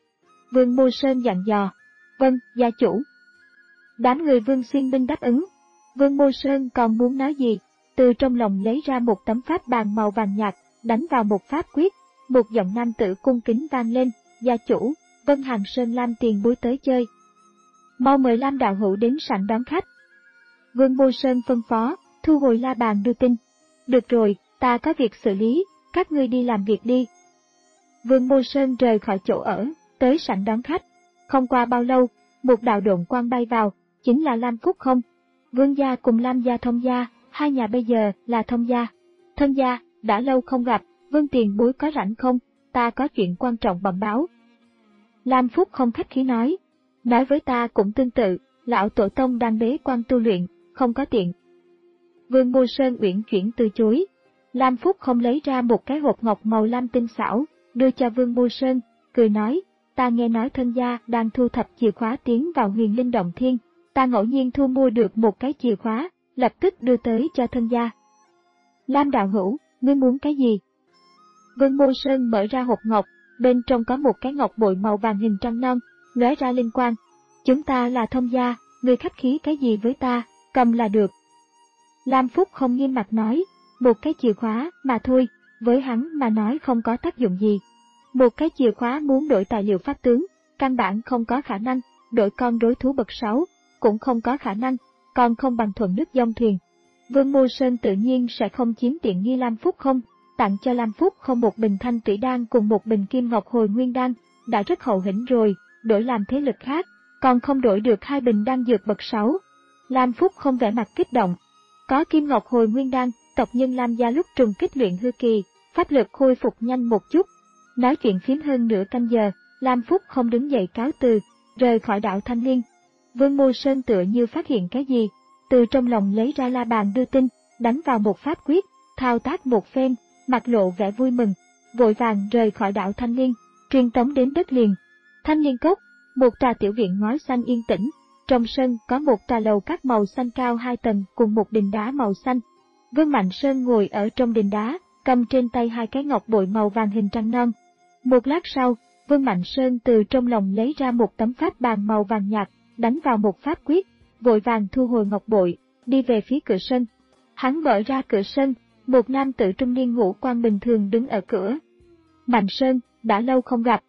Vương Mô Sơn dặn dò, vâng, gia chủ. Đám người Vương Xuyên Minh đáp ứng. Vương Mô Sơn còn muốn nói gì, từ trong lòng lấy ra một tấm pháp bàn màu vàng nhạt, đánh vào một pháp quyết, một giọng nam tử cung kính vang lên, gia chủ, Vân Hàng Sơn Lam tiền bối tới chơi. Mau mời Lam đạo hữu đến sảnh đón khách. Vương Mô Sơn phân phó, thu hồi la bàn đưa tin. Được rồi, ta có việc xử lý, các ngươi đi làm việc đi. Vương Mô Sơn rời khỏi chỗ ở, tới sảnh đón khách. Không qua bao lâu, một đạo độn quang bay vào, chính là Lam Phúc Không. Vương gia cùng Lam gia thông gia, hai nhà bây giờ là thông gia. Thông gia, đã lâu không gặp, Vương tiền bối có rảnh không, ta có chuyện quan trọng bẩm báo. Lam Phúc Không khách khí nói, nói với ta cũng tương tự, lão tổ tông đang bế quan tu luyện, không có tiện. Vương Mô Sơn uyển chuyển từ chối. Lam Phúc Không lấy ra một cái hộp ngọc màu lam tinh xảo, đưa cho Vương Mô Sơn, cười nói, ta nghe nói thân gia đang thu thập chìa khóa tiến vào Huyền Linh Động Thiên, ta ngẫu nhiên thu mua được một cái chìa khóa, lập tức đưa tới cho thân gia. Lam đạo hữu, ngươi muốn cái gì? Vương Mô Sơn mở ra hộp ngọc, bên trong có một cái ngọc bội màu vàng hình trăng non, lóe ra linh quang. Chúng ta là thông gia, ngươi khách khí cái gì với ta, cầm là được. Lam Phúc không nghiêm mặt nói, một cái chìa khóa mà thôi, với hắn mà nói không có tác dụng gì. Một cái chìa khóa muốn đổi tài liệu pháp tướng, căn bản không có khả năng, đổi con rối thú bậc sáu, cũng không có khả năng, còn không bằng thuận nước dông thuyền. Vương Mô Sơn tự nhiên sẽ không chiếm tiện nghi Lam Phúc không, tặng cho Lam Phúc không một bình thanh tủy đan cùng một bình kim ngọc hồi nguyên đan, đã rất hậu hĩnh rồi, đổi làm thế lực khác, còn không đổi được hai bình đan dược bậc sáu. Lam Phúc không vẻ mặt kích động. Có kim ngọc hồi nguyên đan, tộc nhân Lam gia lúc trùng kích luyện hư kỳ, pháp lực khôi phục nhanh một chút. Nói chuyện phím hơn nửa canh giờ, Lam Phúc không đứng dậy cáo từ, rời khỏi đảo Thanh Liên. Vương Mô Sơn tựa như phát hiện cái gì, từ trong lòng lấy ra la bàn đưa tin, đánh vào một pháp quyết, thao tác một phen, mặt lộ vẻ vui mừng, vội vàng rời khỏi đảo Thanh Liên, truyền tống đến đất liền. Thanh Liên Cốc, một tòa tiểu viện ngói xanh yên tĩnh, trong sân có một tòa lầu các màu xanh cao hai tầng cùng một đình đá màu xanh. Vương Mạnh Sơn ngồi ở trong đình đá, cầm trên tay hai cái ngọc bội màu vàng hình trăng non. Một lát sau, Vương Mạnh Sơn từ trong lòng lấy ra một tấm pháp bàn màu vàng nhạt, đánh vào một pháp quyết, vội vàng thu hồi ngọc bội, đi về phía cửa sân. Hắn mở ra cửa sân, một nam tử trung niên ngũ quan bình thường đứng ở cửa. Mạnh Sơn, đã lâu không gặp.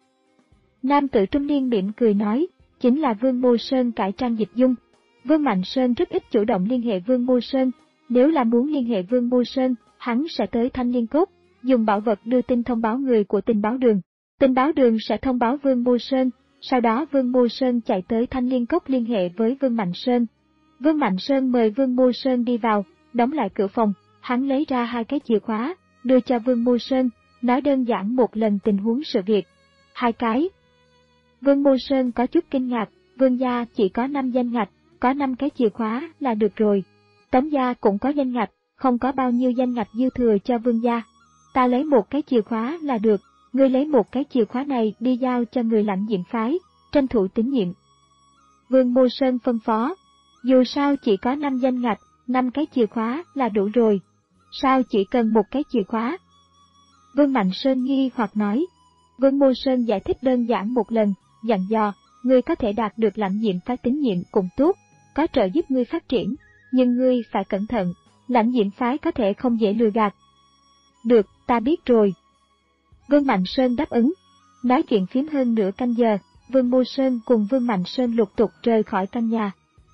Nam tử trung niên mỉm cười nói, chính là Vương Mô Sơn cải trang dịch dung. Vương Mạnh Sơn rất ít chủ động liên hệ Vương Mô Sơn, nếu là muốn liên hệ Vương Mô Sơn, hắn sẽ tới Thanh Liên Cốc, dùng bảo vật đưa tin thông báo người của tình báo đường. Tình báo đường sẽ thông báo Vương Mô Sơn, sau đó Vương Mô Sơn chạy tới Thanh Liên Cốc liên hệ với Vương Mạnh Sơn. Vương Mạnh Sơn mời Vương Mô Sơn đi vào, đóng lại cửa phòng, hắn lấy ra hai cái chìa khóa, đưa cho Vương Mô Sơn, nói đơn giản một lần tình huống sự việc. Hai cái. Vương Mô Sơn có chút kinh ngạc, Vương gia chỉ có năm danh ngạch, có năm cái chìa khóa là được rồi. Tống gia cũng có danh ngạch, không có bao nhiêu danh ngạch dư thừa cho Vương gia. Ta lấy một cái chìa khóa là được, ngươi lấy một cái chìa khóa này đi giao cho người lãnh diện phái, tranh thủ tín nhiệm. Vương Mô Sơn phân phó, dù sao chỉ có năm danh ngạch, năm cái chìa khóa là đủ rồi. Sao chỉ cần một cái chìa khóa? Vương Mạnh Sơn nghi hoặc nói. Vương Mô Sơn giải thích đơn giản một lần, dặn dò, ngươi có thể đạt được lãnh diện phái tín nhiệm cũng tốt, có trợ giúp ngươi phát triển, nhưng ngươi phải cẩn thận, lãnh diện phái có thể không dễ lừa gạt. Được, ta biết rồi. Vương Mạnh Sơn đáp ứng. Nói chuyện phím hơn nửa canh giờ, Vương Mô Sơn cùng Vương Mạnh Sơn lục tục rời khỏi căn nhà.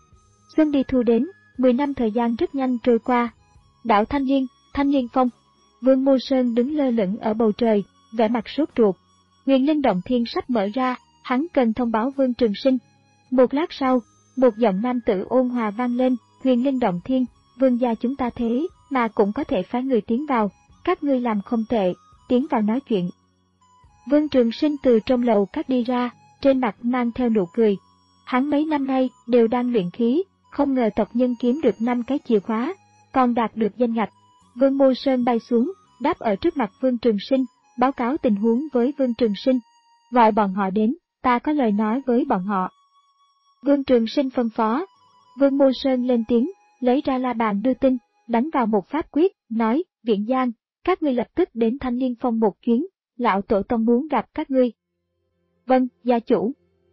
Xuân đi thu đến, mười năm thời gian rất nhanh trôi qua. Đảo Thanh Liên, Thanh Liên Phong. Vương Mô Sơn đứng lơ lửng ở bầu trời, vẻ mặt sốt ruột. Huyền Linh Động Thiên sắp mở ra, hắn cần thông báo Vương Trường Sinh. Một lát sau, một giọng nam tử ôn hòa vang lên, Huyền Linh Động Thiên, Vương gia chúng ta thế mà cũng có thể phái người tiến vào, các ngươi làm không tệ, tiến vào nói chuyện. Vương Trường Sinh từ trong lầu các đi ra, trên mặt mang theo nụ cười. Hắn mấy năm nay đều đang luyện khí, không ngờ tộc nhân kiếm được năm cái chìa khóa, còn đạt được danh ngạch. Vương Mô Sơn bay xuống, đáp ở trước mặt Vương Trường Sinh, báo cáo tình huống với Vương Trường Sinh. Gọi bọn họ đến, ta có lời nói với bọn họ. Vương Trường Sinh phân phó. Vương Mô Sơn lên tiếng, lấy ra la bàn đưa tin, đánh vào một pháp quyết, nói, Viễn Giang, các ngươi lập tức đến Thanh Liên Phong một chuyến, lão tổ tông muốn gặp các ngươi. Vâng, gia chủ.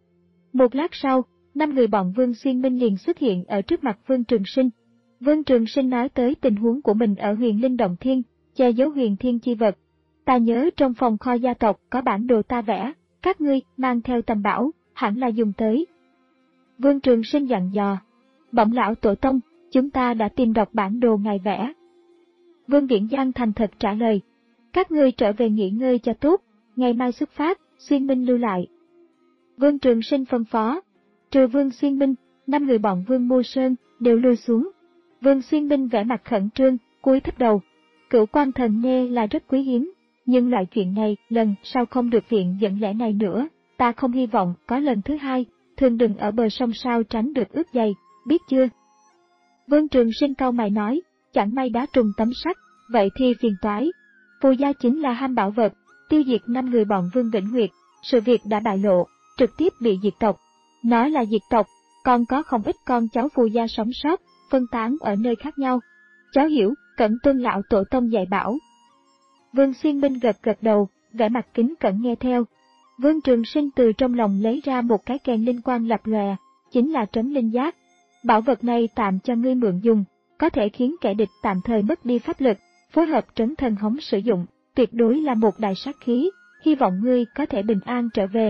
Một lát sau, năm người bọn Vương Xuyên Minh liền xuất hiện ở trước mặt Vương Trường Sinh. Vương Trường Sinh nói tới tình huống của mình ở Huyền Linh Động Thiên, che giấu huyền thiên chi vật. Ta nhớ trong phòng kho gia tộc có bản đồ ta vẽ, các ngươi mang theo tầm bảo, hẳn là dùng tới. Vương Trường Sinh dặn dò, bẩm lão tổ tông, chúng ta đã tìm đọc bản đồ ngài vẽ. Vương Viễn Giang thành thật trả lời, các ngươi trở về nghỉ ngơi cho tốt, ngày mai xuất phát, Xuyên Minh lưu lại. Vương Trường Sinh phân phó, trừ Vương Xuyên Minh, năm người bọn Vương Mô Sơn đều lui xuống. Vương Xuyên Minh vẻ mặt khẩn trương, cúi thấp đầu. Cửu quan thần nê là rất quý hiếm, nhưng loại chuyện này lần sau không được viện dẫn lẽ này nữa, ta không hy vọng có lần thứ hai, thường đừng ở bờ sông sao tránh được ướt giày, biết chưa? Vương Trường Sinh cau mày nói, chẳng may đá trùng tấm sắt, vậy thì phiền toái. Phù gia chính là ham bảo vật, tiêu diệt năm người bọn Vương Vĩnh Nguyệt, sự việc đã bại lộ, trực tiếp bị diệt tộc. Nói là diệt tộc, còn có không ít con cháu Phù gia sống sót, phân tán ở nơi khác nhau. Cháu hiểu, cẩn tuân lão tổ tông dạy bảo. Vương Xuyên Minh gật gật đầu, vẻ mặt kính cẩn nghe theo. Vương Trường Sinh từ trong lòng lấy ra một cái kèn linh quang lập lòe, chính là trấn linh giác. Bảo vật này tạm cho ngươi mượn dùng, có thể khiến kẻ địch tạm thời mất đi pháp lực, phối hợp trấn thần hống sử dụng, tuyệt đối là một đại sát khí, hy vọng ngươi có thể bình an trở về.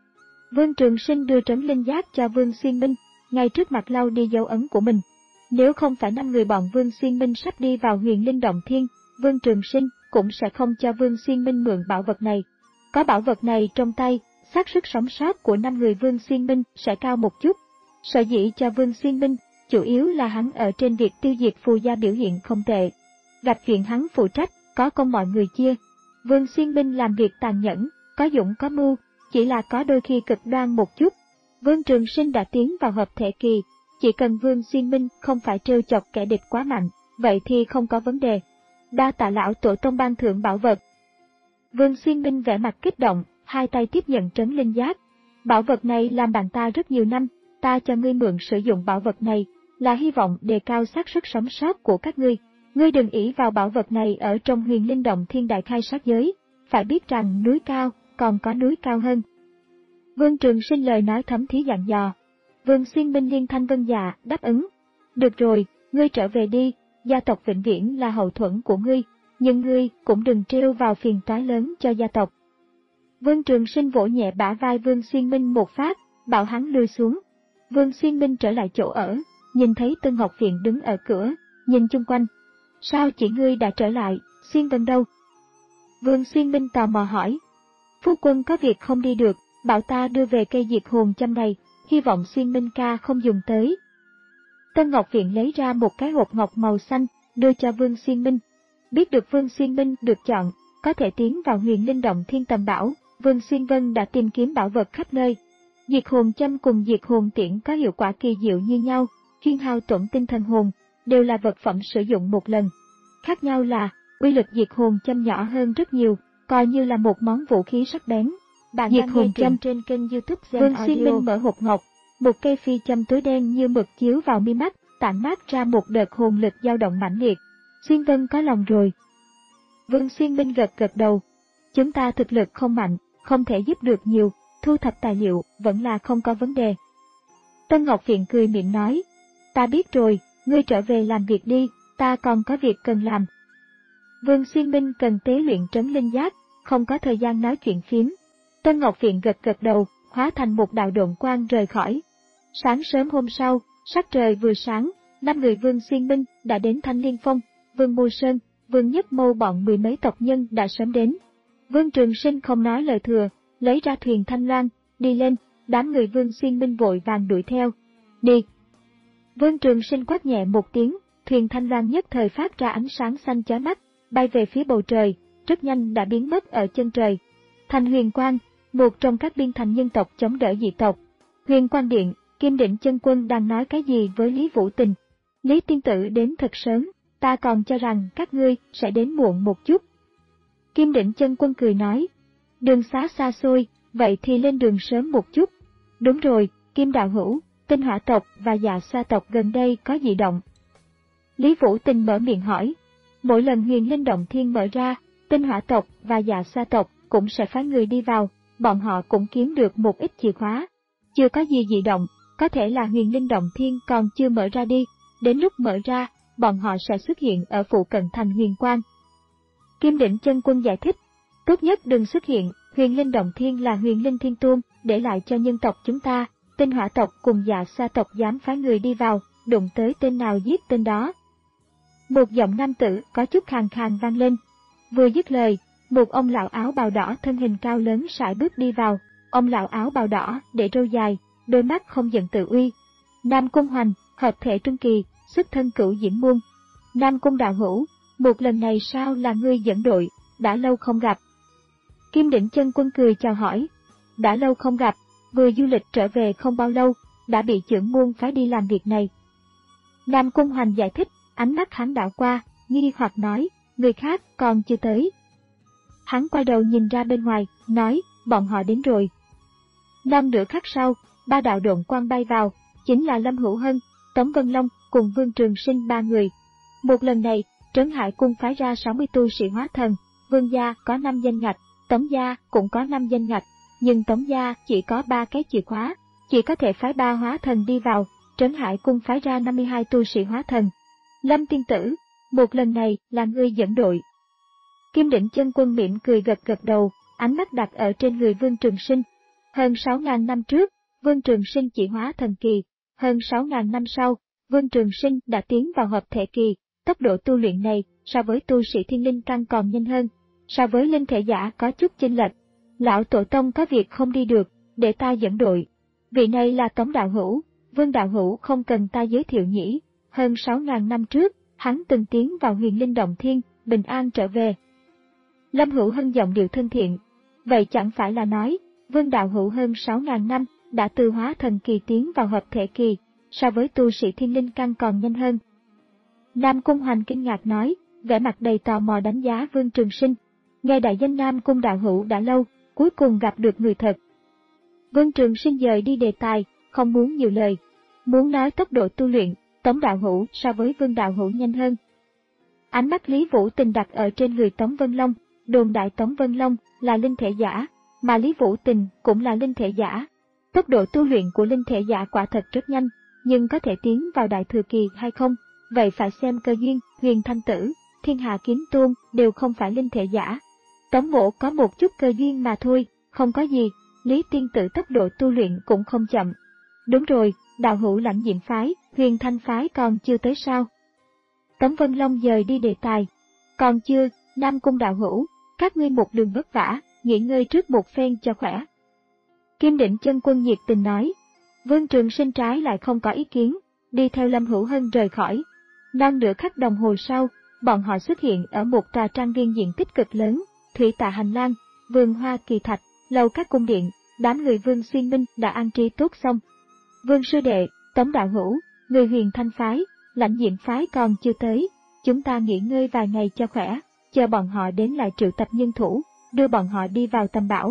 Vương Trường Sinh đưa trấn linh giác cho Vương Xuyên Minh, ngay trước mặt lau đi dấu ấn của mình. Nếu không phải năm người bọn Vương Xuyên Minh sắp đi vào Huyền Linh Động Thiên, Vương Trường Sinh cũng sẽ không cho Vương Xuyên Minh mượn bảo vật này. Có bảo vật này trong tay, xác suất sống sót của năm người Vương Xuyên Minh sẽ cao một chút. Sở dĩ cho Vương Xuyên Minh, chủ yếu là hắn ở trên việc tiêu diệt Phù gia biểu hiện không tệ. Gặp chuyện hắn phụ trách, có công mọi người chia. Vương Xuyên Minh làm việc tàn nhẫn, có dũng có mưu, chỉ là có đôi khi cực đoan một chút. Vương Trường Sinh đã tiến vào hợp thể kỳ, chỉ cần Vương Xuyên Minh không phải trêu chọc kẻ địch quá mạnh, vậy thì không có vấn đề. Đa tạ lão tổ tông ban thưởng bảo vật. Vương Xuyên Minh vẻ mặt kích động, hai tay tiếp nhận trấn linh giác. Bảo vật này làm bạn ta rất nhiều năm, ta cho ngươi mượn sử dụng bảo vật này, là hy vọng đề cao xác suất sống sót của các ngươi. Ngươi đừng ỷ vào bảo vật này ở trong Huyền Linh Động Thiên đại khai sát giới, phải biết rằng núi cao, còn có núi cao hơn. Vương Trường Sinh lời nói thấm thía dặn dò. Vương Xuyên Minh liên thanh vân dạ, đáp ứng. Được rồi, ngươi trở về đi, gia tộc vĩnh viễn là hậu thuẫn của ngươi, nhưng ngươi cũng đừng trêu vào phiền toái lớn cho gia tộc. Vương Trường Sinh vỗ nhẹ bả vai Vương Xuyên Minh một phát, bảo hắn lui xuống. Vương Xuyên Minh trở lại chỗ ở, nhìn thấy Tân Ngọc Viện đứng ở cửa, nhìn chung quanh. Sao chỉ ngươi đã trở lại, Xuyên Vân đâu? Vương Xuyên Minh tò mò hỏi. Phu quân có việc không đi được, bảo ta đưa về cây diệt hồn châm này, hy vọng Xuyên Minh ca không dùng tới. Tân Ngọc Viện lấy ra một cái hộp ngọc màu xanh, đưa cho Vương Xuyên Minh. Biết được Vương Xuyên Minh được chọn, có thể tiến vào Huyền Linh Động Thiên tầm bảo, Vương Xuyên Vân đã tìm kiếm bảo vật khắp nơi. Diệt hồn châm cùng diệt hồn tiễn có hiệu quả kỳ diệu như nhau, chuyên hao tổn tinh thần hồn, đều là vật phẩm sử dụng một lần. Khác nhau là, uy lực diệt hồn châm nhỏ hơn rất nhiều, coi như là một món vũ khí sắc bén. Bạn diệt hồn châm trên kênh YouTube Gen Vương Xuyên Minh mở hộp ngọc, một cây phi châm tối đen như mực chiếu vào mi mắt, tản mát ra một đợt hồn lực dao động mãnh liệt. Xuyên Vân có lòng rồi. Vương Xuyên Minh gật gật đầu. Chúng ta thực lực không mạnh, không thể giúp được nhiều, thu thập tài liệu vẫn là không có vấn đề. Tân Ngọc Viện cười miệng nói, ta biết rồi, ngươi trở về làm việc đi, ta còn có việc cần làm. Vương Xuyên Minh cần tế luyện trấn linh giác, không có thời gian nói chuyện phím. Tân Ngọc Viện gật gật đầu, hóa thành một đạo độn quang rời khỏi. Sáng sớm hôm sau, sắc trời vừa sáng, năm người Vương Xuyên Minh đã đến Thanh Liên Phong. Vương Mô Sơn, Vương Nhất Mâu bọn mười mấy tộc nhân đã sớm đến. Vương Trường Sinh không nói lời thừa, lấy ra thuyền Thanh Loan, đi lên, đám người Vương Xuyên Minh vội vàng đuổi theo. Đi! Vương Trường Sinh quát nhẹ một tiếng, thuyền Thanh Loan nhất thời phát ra ánh sáng xanh chói mắt, bay về phía bầu trời, rất nhanh đã biến mất ở chân trời. Thành Huyền Quang, một trong các biên thành nhân tộc chống đỡ dị tộc. Huyền Quang Điện, Kim Đỉnh Chân Quân đang nói cái gì với Lý Vũ Tình? Lý tiên tử đến thật sớm, ta còn cho rằng các ngươi sẽ đến muộn một chút. Kim Đỉnh Chân Quân cười nói, đường xá xa xôi, vậy thì lên đường sớm một chút. Đúng rồi, Kim Đạo Hữu, Tinh Hỏa tộc và Dạ Xoa tộc gần đây có dị động. Lý Vũ Tình mở miệng hỏi, mỗi lần Huyền Linh Động Thiên mở ra, Tinh Hỏa tộc và Dạ Xoa tộc cũng sẽ phái người đi vào, bọn họ cũng kiếm được một ít chìa khóa. Chưa có gì dị động, có thể là Huyền Linh Động Thiên còn chưa mở ra đi, đến lúc mở ra, bọn họ sẽ xuất hiện ở phụ cận thành Huyền Quang. Kim Đỉnh Chân Quân giải thích, tốt nhất đừng xuất hiện, Huyền Linh Động Thiên là Huyền Linh Thiên Tôn, để lại cho nhân tộc chúng ta, Tinh Hỏa tộc cùng Dạ Xoa tộc dám phái người đi vào, đụng tới tên nào giết tên đó. Một giọng nam tử có chút khàn khàn vang lên. Vừa dứt lời, một ông lão áo bào đỏ thân hình cao lớn sải bước đi vào, ông lão áo bào đỏ để râu dài, đôi mắt không giận tự uy. Nam Cung Hoành, hợp thể trung kỳ, xuất thân Cửu Diễm Môn. Nam Cung đạo hữu, một lần này sao là ngươi dẫn đội, đã lâu không gặp. Kim Đỉnh Chân Quân cười chào hỏi, đã lâu không gặp, vừa du lịch trở về không bao lâu, đã bị chưởng môn phái đi làm việc này. Nam Cung Hoành giải thích, ánh mắt hắn đảo qua, nghi hoặc nói, người khác còn chưa tới. Hắn quay đầu nhìn ra bên ngoài, nói, bọn họ đến rồi. Năm nửa khắc sau, ba đạo độn quang bay vào, chính là Lâm Hữu Hân, Tống Vân Long cùng Vương Trường Sinh ba người. Một lần này, Trấn Hải Cung phái ra sáu mươi tu sĩ hóa thần, Vương gia có năm danh ngạch, Tống gia cũng có năm danh ngạch, nhưng Tống gia chỉ có ba cái chìa khóa, chỉ có thể phái ba hóa thần đi vào. Trấn Hải Cung phái ra năm mươi hai tu sĩ hóa thần. Lâm tiên tử, một lần này là ngươi dẫn đội. Kim Đỉnh Chân Quân mỉm cười gật gật đầu, ánh mắt đặt ở trên người Vương Trường Sinh. Hơn sáu ngàn năm trước, Vương Trường Sinh chỉ hóa thần kỳ, hơn sáu ngàn năm sau, Vương Trường Sinh đã tiến vào hợp thể kỳ, tốc độ tu luyện này so với tu sĩ thiên linh căn còn nhanh hơn, so với linh thể giả có chút chênh lệch. Lão tổ tông có việc không đi được, để ta dẫn đội. Vị này là Tống đạo hữu, Vương đạo hữu không cần ta giới thiệu nhỉ, hơn sáu ngàn năm trước, hắn từng tiến vào Huyền Linh Động Thiên, bình an trở về. Lâm Hữu Hân giọng điệu thân thiện, vậy chẳng phải là nói, Vương đạo hữu hơn sáu ngàn năm, đã từ hóa thần kỳ tiến vào hợp thể kỳ, so với tu sĩ thiên linh căn còn nhanh hơn. Nam Cung Hoành kinh ngạc nói, vẻ mặt đầy tò mò đánh giá Vương Trường Sinh. Nghe đại danh Nam Cung đạo hữu đã lâu, cuối cùng gặp được người thật. Vương Trường Sinh dời đi đề tài, không muốn nhiều lời. Muốn nói tốc độ tu luyện, Tống đạo hữu so với Vương đạo hữu nhanh hơn. Ánh mắt Lý Vũ Tình đặt ở trên người Tống Vân Long, đồn đại Tống Vân Long là linh thể giả, mà Lý Vũ Tình cũng là linh thể giả. Tốc độ tu luyện của linh thể giả quả thật rất nhanh, nhưng có thể tiến vào đại thừa kỳ hay không, vậy phải xem cơ duyên. Huyền Thanh Tử, Thiên Hạ Kiếm Tôn đều không phải linh thể giả. Tống Mộ có một chút cơ duyên mà thôi, không có gì. Lý Tiên Tử tốc độ tu luyện cũng không chậm. Đúng rồi, đạo hữu Lãnh Diệm phái, Huyền Thanh phái còn chưa tới sao? Tống Vân Long dời đi đề tài. Còn chưa, Nam Cung đạo hữu, các ngươi một đường vất vả, nghỉ ngơi trước một phen cho khỏe. Kim Đỉnh Chân Quân nhiệt tình nói. Vương Trường Sinh trái lại không có ý kiến, đi theo Lâm Hữu Hân rời khỏi. Non nửa khắc đồng hồ sau, bọn họ xuất hiện ở một tòa trang viên diện tích cực lớn, thủy tạ hành lang, vườn hoa kỳ thạch, lầu các cung điện, đám người Vương Xuyên Minh đã an trí tốt xong. Vương sư đệ, Tống đạo hữu, người Huyền Thanh phái, Lãnh Diệm phái còn chưa tới, chúng ta nghỉ ngơi vài ngày cho khỏe, chờ bọn họ đến lại triệu tập nhân thủ, đưa bọn họ đi vào tầm bảo.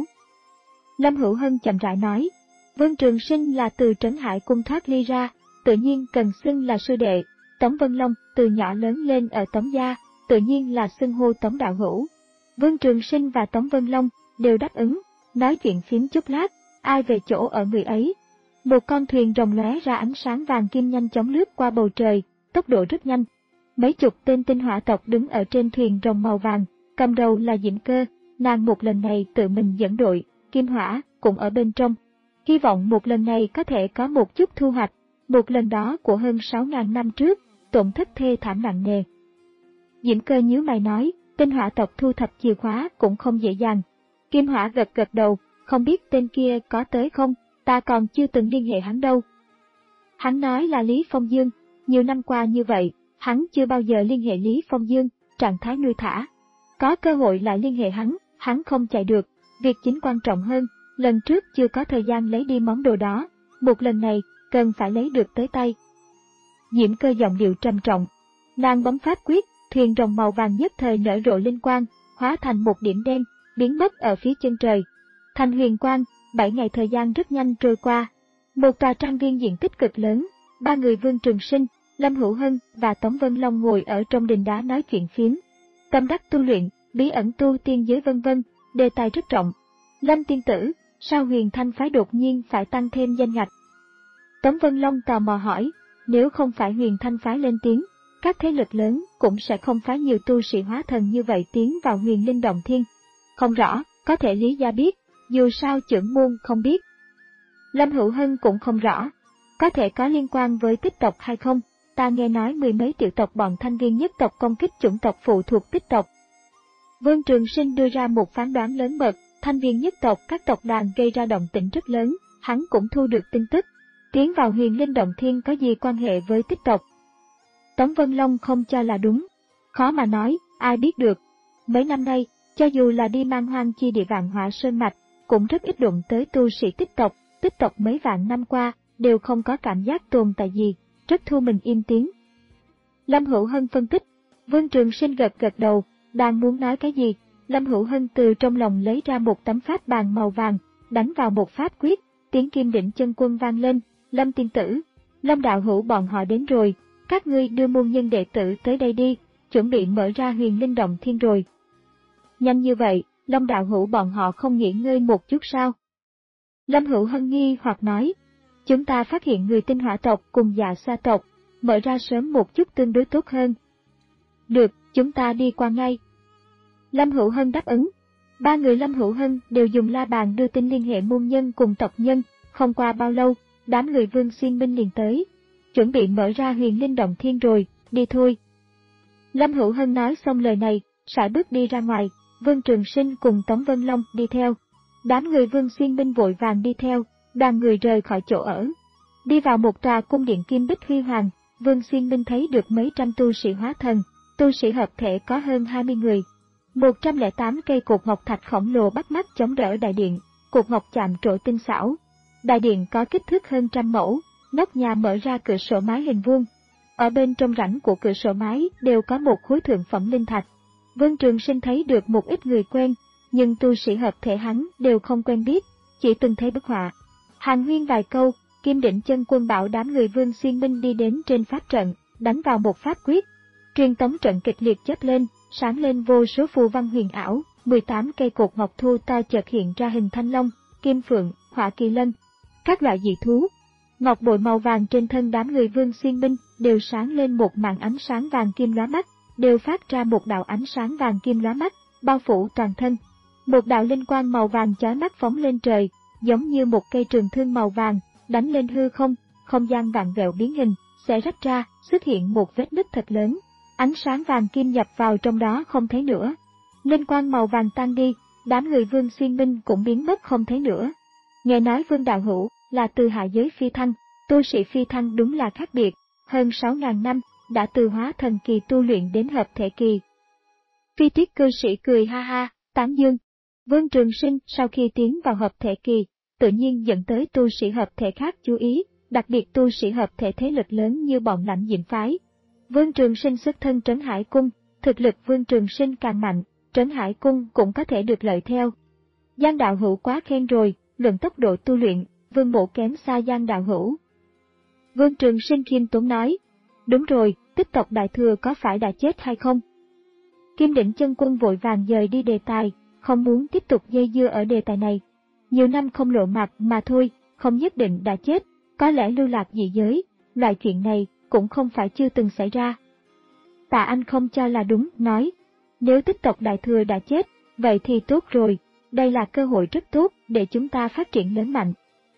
Lâm Hữu Hân chậm rãi nói, Vương Trường Sinh là từ Trấn Hải cung thoát ly ra, tự nhiên cần xưng là sư đệ. Tống Vân Long từ nhỏ lớn lên ở Tống gia, tự nhiên là xưng hô Tống đạo hữu. Vương Trường Sinh và Tống Vân Long đều đáp ứng, nói chuyện phím chút lát, ai về chỗ ở người ấy. Một con thuyền rồng lóe ra ánh sáng vàng kim nhanh chóng lướt qua bầu trời, tốc độ rất nhanh. Mấy chục tên tinh hỏa tộc đứng ở trên thuyền rồng màu vàng, cầm đầu là Diễm Cơ, nàng một lần này tự mình dẫn đội, Kim Hỏa cũng ở bên trong. Hy vọng một lần này có thể có một chút thu hoạch, một lần đó của hơn sáu ngàn năm trước, tổn thất thê thảm nặng nề. Diễm Cơ nhíu mày nói, tinh hỏa tộc thu thập chìa khóa cũng không dễ dàng. Kim Hỏa gật gật đầu, không biết tên kia có tới không, ta còn chưa từng liên hệ hắn đâu. Hắn nói là Lý Phong Dương, nhiều năm qua như vậy, hắn chưa bao giờ liên hệ Lý Phong Dương, trạng thái nuôi thả. Có cơ hội lại liên hệ hắn, hắn không chạy được, việc chính quan trọng hơn, lần trước chưa có thời gian lấy đi món đồ đó, một lần này, cần phải lấy được tới tay. Diễm Cơ giọng điệu trầm trọng, nàng bấm pháp quyết, thuyền rồng màu vàng nhất thời nở rộ linh quang, hóa thành một điểm đen, biến mất ở phía chân trời. Thành huyền quang, bảy ngày thời gian rất nhanh trôi qua. Một tòa trang viên diện tích cực lớn, ba người Vương Trường Sinh, Lâm Hữu Hân và Tống Vân Long ngồi ở trong đình đá nói chuyện phiếm. Tâm đắc tu luyện, bí ẩn tu tiên giới vân vân, đề tài rất rộng. Lâm tiên tử, sao Huyền Thanh phái đột nhiên phải tăng thêm danh ngạch? Tống Vân Long tò mò hỏi, nếu không phải Huyền Thanh phái lên tiếng, các thế lực lớn cũng sẽ không phái nhiều tu sĩ hóa thần như vậy tiến vào Huyền Linh Động Thiên. Không rõ, có thể Lý gia biết, dù sao trưởng môn không biết. Lâm Hữu Hân cũng không rõ, có thể có liên quan với tích tộc hay không, ta nghe nói mười mấy tiểu tộc bọn Thanh Viên nhất tộc công kích chủng tộc phụ thuộc tích tộc. Vương Trường Sinh đưa ra một phán đoán lớn mật, Thanh Viên nhất tộc các tộc đàn gây ra động tĩnh rất lớn, hắn cũng thu được tin tức. Tiến vào Huyền Linh Động Thiên có gì quan hệ với tích tộc? Tống Vân Long không cho là đúng. Khó mà nói, ai biết được. Mấy năm nay, cho dù là đi mang hoang chi địa Vạn Hỏa Sơn Mạch, cũng rất ít đụng tới tu sĩ tích tộc. Tích tộc mấy vạn năm qua, đều không có cảm giác tồn tại gì, rất thu mình im tiếng. Lâm Hữu Hân phân tích. Vương Trường Sinh gật gật đầu, đang muốn nói cái gì, Lâm Hữu Hân từ trong lòng lấy ra một tấm pháp bàn màu vàng, đánh vào một pháp quyết, tiếng Kim Đỉnh Chân Quân vang lên. Lâm tiên tử, Lâm đạo hữu bọn họ đến rồi, các ngươi đưa môn nhân đệ tử tới đây đi, chuẩn bị mở ra Huyền Linh Động Thiên rồi. Nhanh như vậy, Lâm đạo hữu bọn họ không nghỉ ngơi một chút sao? Lâm Hữu Hân nghi hoặc nói, chúng ta phát hiện người tinh hỏa tộc cùng dạ sa tộc, mở ra sớm một chút tương đối tốt hơn. Được, chúng ta đi qua ngay. Lâm Hữu Hân đáp ứng. Ba người Lâm Hữu Hân đều dùng la bàn đưa tin liên hệ môn nhân cùng tộc nhân, không qua bao lâu, đám người Vương Xuyên Minh liền tới. Chuẩn bị mở ra Huyền Linh Động Thiên rồi, đi thôi. Lâm Hữu Hân nói xong lời này, sải bước đi ra ngoài, Vương Trường Sinh cùng Tống Vân Long đi theo. Đám người Vương Xuyên Minh vội vàng đi theo, đoàn người rời khỏi chỗ ở. Đi vào một tòa cung điện kim bích huy hoàng, Vương Xuyên Minh thấy được mấy trăm tu sĩ hóa thần, tu sĩ hợp thể có hơn hai mươi người. một trăm lẻ tám cây cột ngọc thạch khổng lồ bắt mắt chống đỡ đại điện, cột ngọc chạm trổ tinh xảo. Đại điện có kích thước hơn trăm mẫu, nóc nhà mở ra cửa sổ mái hình vuông. Ở bên trong rãnh của cửa sổ mái đều có một khối thượng phẩm linh thạch. Vương Trường Sinh thấy được một ít người quen, nhưng tu sĩ hợp thể hắn đều không quen biết, chỉ từng thấy bức họa. Hàn huyên vài câu, Kim Đỉnh Chân Quân bảo đám người Vương Xuyên Minh đi đến trên pháp trận, đánh vào một pháp quyết. Truyền tống trận kịch liệt chớp lên, sáng lên vô số phù văn huyền ảo, mười tám cây cột ngọc thu to chợt hiện ra hình thanh long, kim phượng, hỏa kỳ lân, các loại dị thú. Ngọc bội màu vàng trên thân đám người Vương Xuyên Minh đều sáng lên một màn ánh sáng vàng kim lóa mắt, đều phát ra một đạo ánh sáng vàng kim lóa mắt, bao phủ toàn thân. Một đạo linh quang màu vàng chói mắt phóng lên trời, giống như một cây trường thương màu vàng, đánh lên hư không, không gian vạn vẹo biến hình, sẽ rách ra, xuất hiện một vết nứt thật lớn. Ánh sáng vàng kim nhập vào trong đó không thấy nữa. Linh quang màu vàng tan đi, đám người Vương Xuyên Minh cũng biến mất không thấy nữa. Nghe nói Vương Đạo Hữu là từ hạ giới phi thăng, tu sĩ phi thăng đúng là khác biệt, hơn sáu ngàn năm, đã từ hóa thần kỳ tu luyện đến hợp thể kỳ. Phi Tiết cư sĩ cười ha ha, tán dương. Vương Trường Sinh sau khi tiến vào hợp thể kỳ, tự nhiên dẫn tới tu sĩ hợp thể khác chú ý, đặc biệt tu sĩ hợp thể thế lực lớn như bọn Lãnh Diệm phái. Vương Trường Sinh xuất thân Trấn Hải Cung, thực lực Vương Trường Sinh càng mạnh, Trấn Hải Cung cũng có thể được lợi theo. Giang Đạo Hữu quá khen rồi, luận tốc độ tu luyện, Vương Mộ kém xa Giang Đạo Hữu. Vương Trường Sinh khiêm tốn nói, đúng rồi, Tích tộc Đại Thừa có phải đã chết hay không? Kim Đỉnh Chân Quân vội vàng dời đi đề tài, không muốn tiếp tục dây dưa ở đề tài này. Nhiều năm không lộ mặt mà thôi, không nhất định đã chết, có lẽ lưu lạc dị giới, loại chuyện này cũng không phải chưa từng xảy ra. Tạ Anh không cho là đúng, nói, nếu Tích tộc Đại Thừa đã chết, vậy thì tốt rồi, đây là cơ hội rất tốt để chúng ta phát triển lớn mạnh.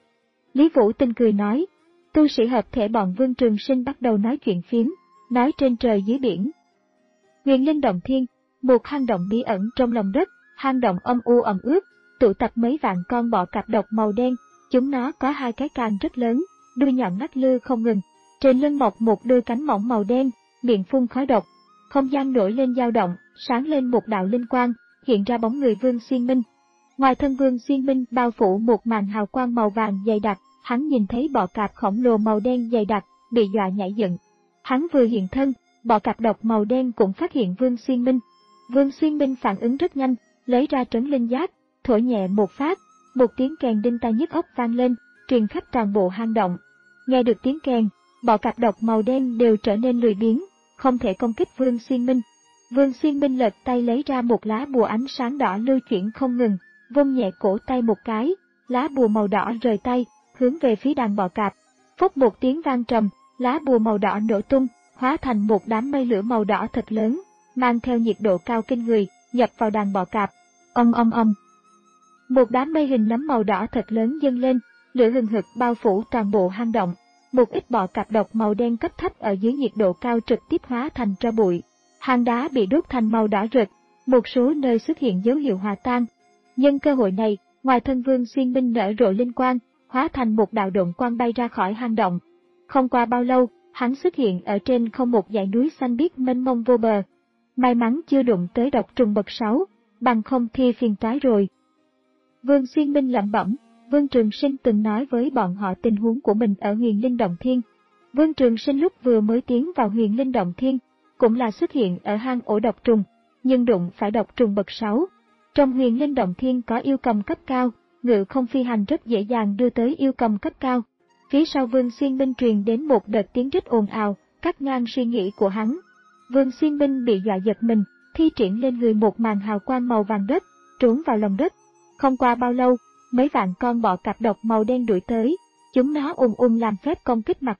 Lý Vũ Tinh cười nói, tu sĩ hợp thể bọn Vương Trường Sinh bắt đầu nói chuyện phiếm, nói trên trời dưới biển. Huyền Linh Động Thiên, một hang động bí ẩn trong lòng đất, hang động âm u ẩm ướt, tụ tập mấy vạn con bọ cạp độc màu đen, chúng nó có hai cái càng rất lớn, đuôi nhọn lắc lư không ngừng, trên lưng mọc một đôi cánh mỏng màu đen, miệng phun khói độc. Không gian nổi lên dao động, sáng lên một đạo linh quang, hiện ra bóng người Vương Xuyên Minh. Ngoài thân Vương Xuyên Minh bao phủ một màn hào quang màu vàng dày đặc, hắn nhìn thấy bọ cạp khổng lồ màu đen dày đặc, bị dọa nhảy dựng. Hắn vừa hiện thân, bọ cạp độc màu đen cũng phát hiện Vương Xuyên Minh. Vương Xuyên Minh phản ứng rất nhanh, lấy ra trấn linh giác, thổi nhẹ một phát, một tiếng kèn đinh tai nhức óc vang lên, truyền khắp toàn bộ hang động. Nghe được tiếng kèn, bọ cạp độc màu đen đều trở nên lười biếng, không thể công kích Vương Xuyên Minh. Vương Xuyên Minh lật tay lấy ra một lá bùa ánh sáng đỏ lưu chuyển không ngừng, vung nhẹ cổ tay một cái, lá bùa màu đỏ rời tay, hướng về phía đàn bọ cạp. Phốc một tiếng vang trầm, lá bùa màu đỏ nổ tung, hóa thành một đám mây lửa màu đỏ thật lớn, mang theo nhiệt độ cao kinh người, nhập vào đàn bọ cạp. Ong ong ong. Một đám mây hình nấm màu đỏ thật lớn dâng lên, lửa hừng hực bao phủ toàn bộ hang động. Một ít bọ cạp độc màu đen cấp thấp ở dưới nhiệt độ cao trực tiếp hóa thành tro bụi. Hang đá bị đốt thành màu đỏ rực, một số nơi xuất hiện dấu hiệu hòa tan. Nhân cơ hội này, ngoài thân Vương Xuyên Minh nở rộ linh quang, hóa thành một đạo độn quang bay ra khỏi hang động. Không qua bao lâu, hắn xuất hiện ở trên không một dãy núi xanh biếc mênh mông vô bờ. May mắn chưa đụng tới độc trùng bậc sáu, bằng không thì phiền toái rồi. Vương Xuyên Minh lẩm bẩm, Vương Trường Sinh từng nói với bọn họ tình huống của mình ở Huyền Linh Động Thiên. Vương Trường Sinh lúc vừa mới tiến vào Huyền Linh Động Thiên, cũng là xuất hiện ở hang ổ độc trùng, nhưng đụng phải độc trùng bậc sáu. Trong Huyền Linh Động Thiên có yêu cầm cấp cao, ngự không phi hành rất dễ dàng đưa tới yêu cầm cấp cao. Phía sau Vương Xuyên Minh truyền đến một đợt tiếng rít ồn ào, cắt ngang suy nghĩ của hắn. Vương Xuyên Minh bị dọa giật mình, thi triển lên người một màn hào quang màu vàng đất, trốn vào lòng đất. Không qua bao lâu, mấy vạn con bọ cạp độc màu đen đuổi tới, chúng nó ùn ùn làm phép công kích mặt đất,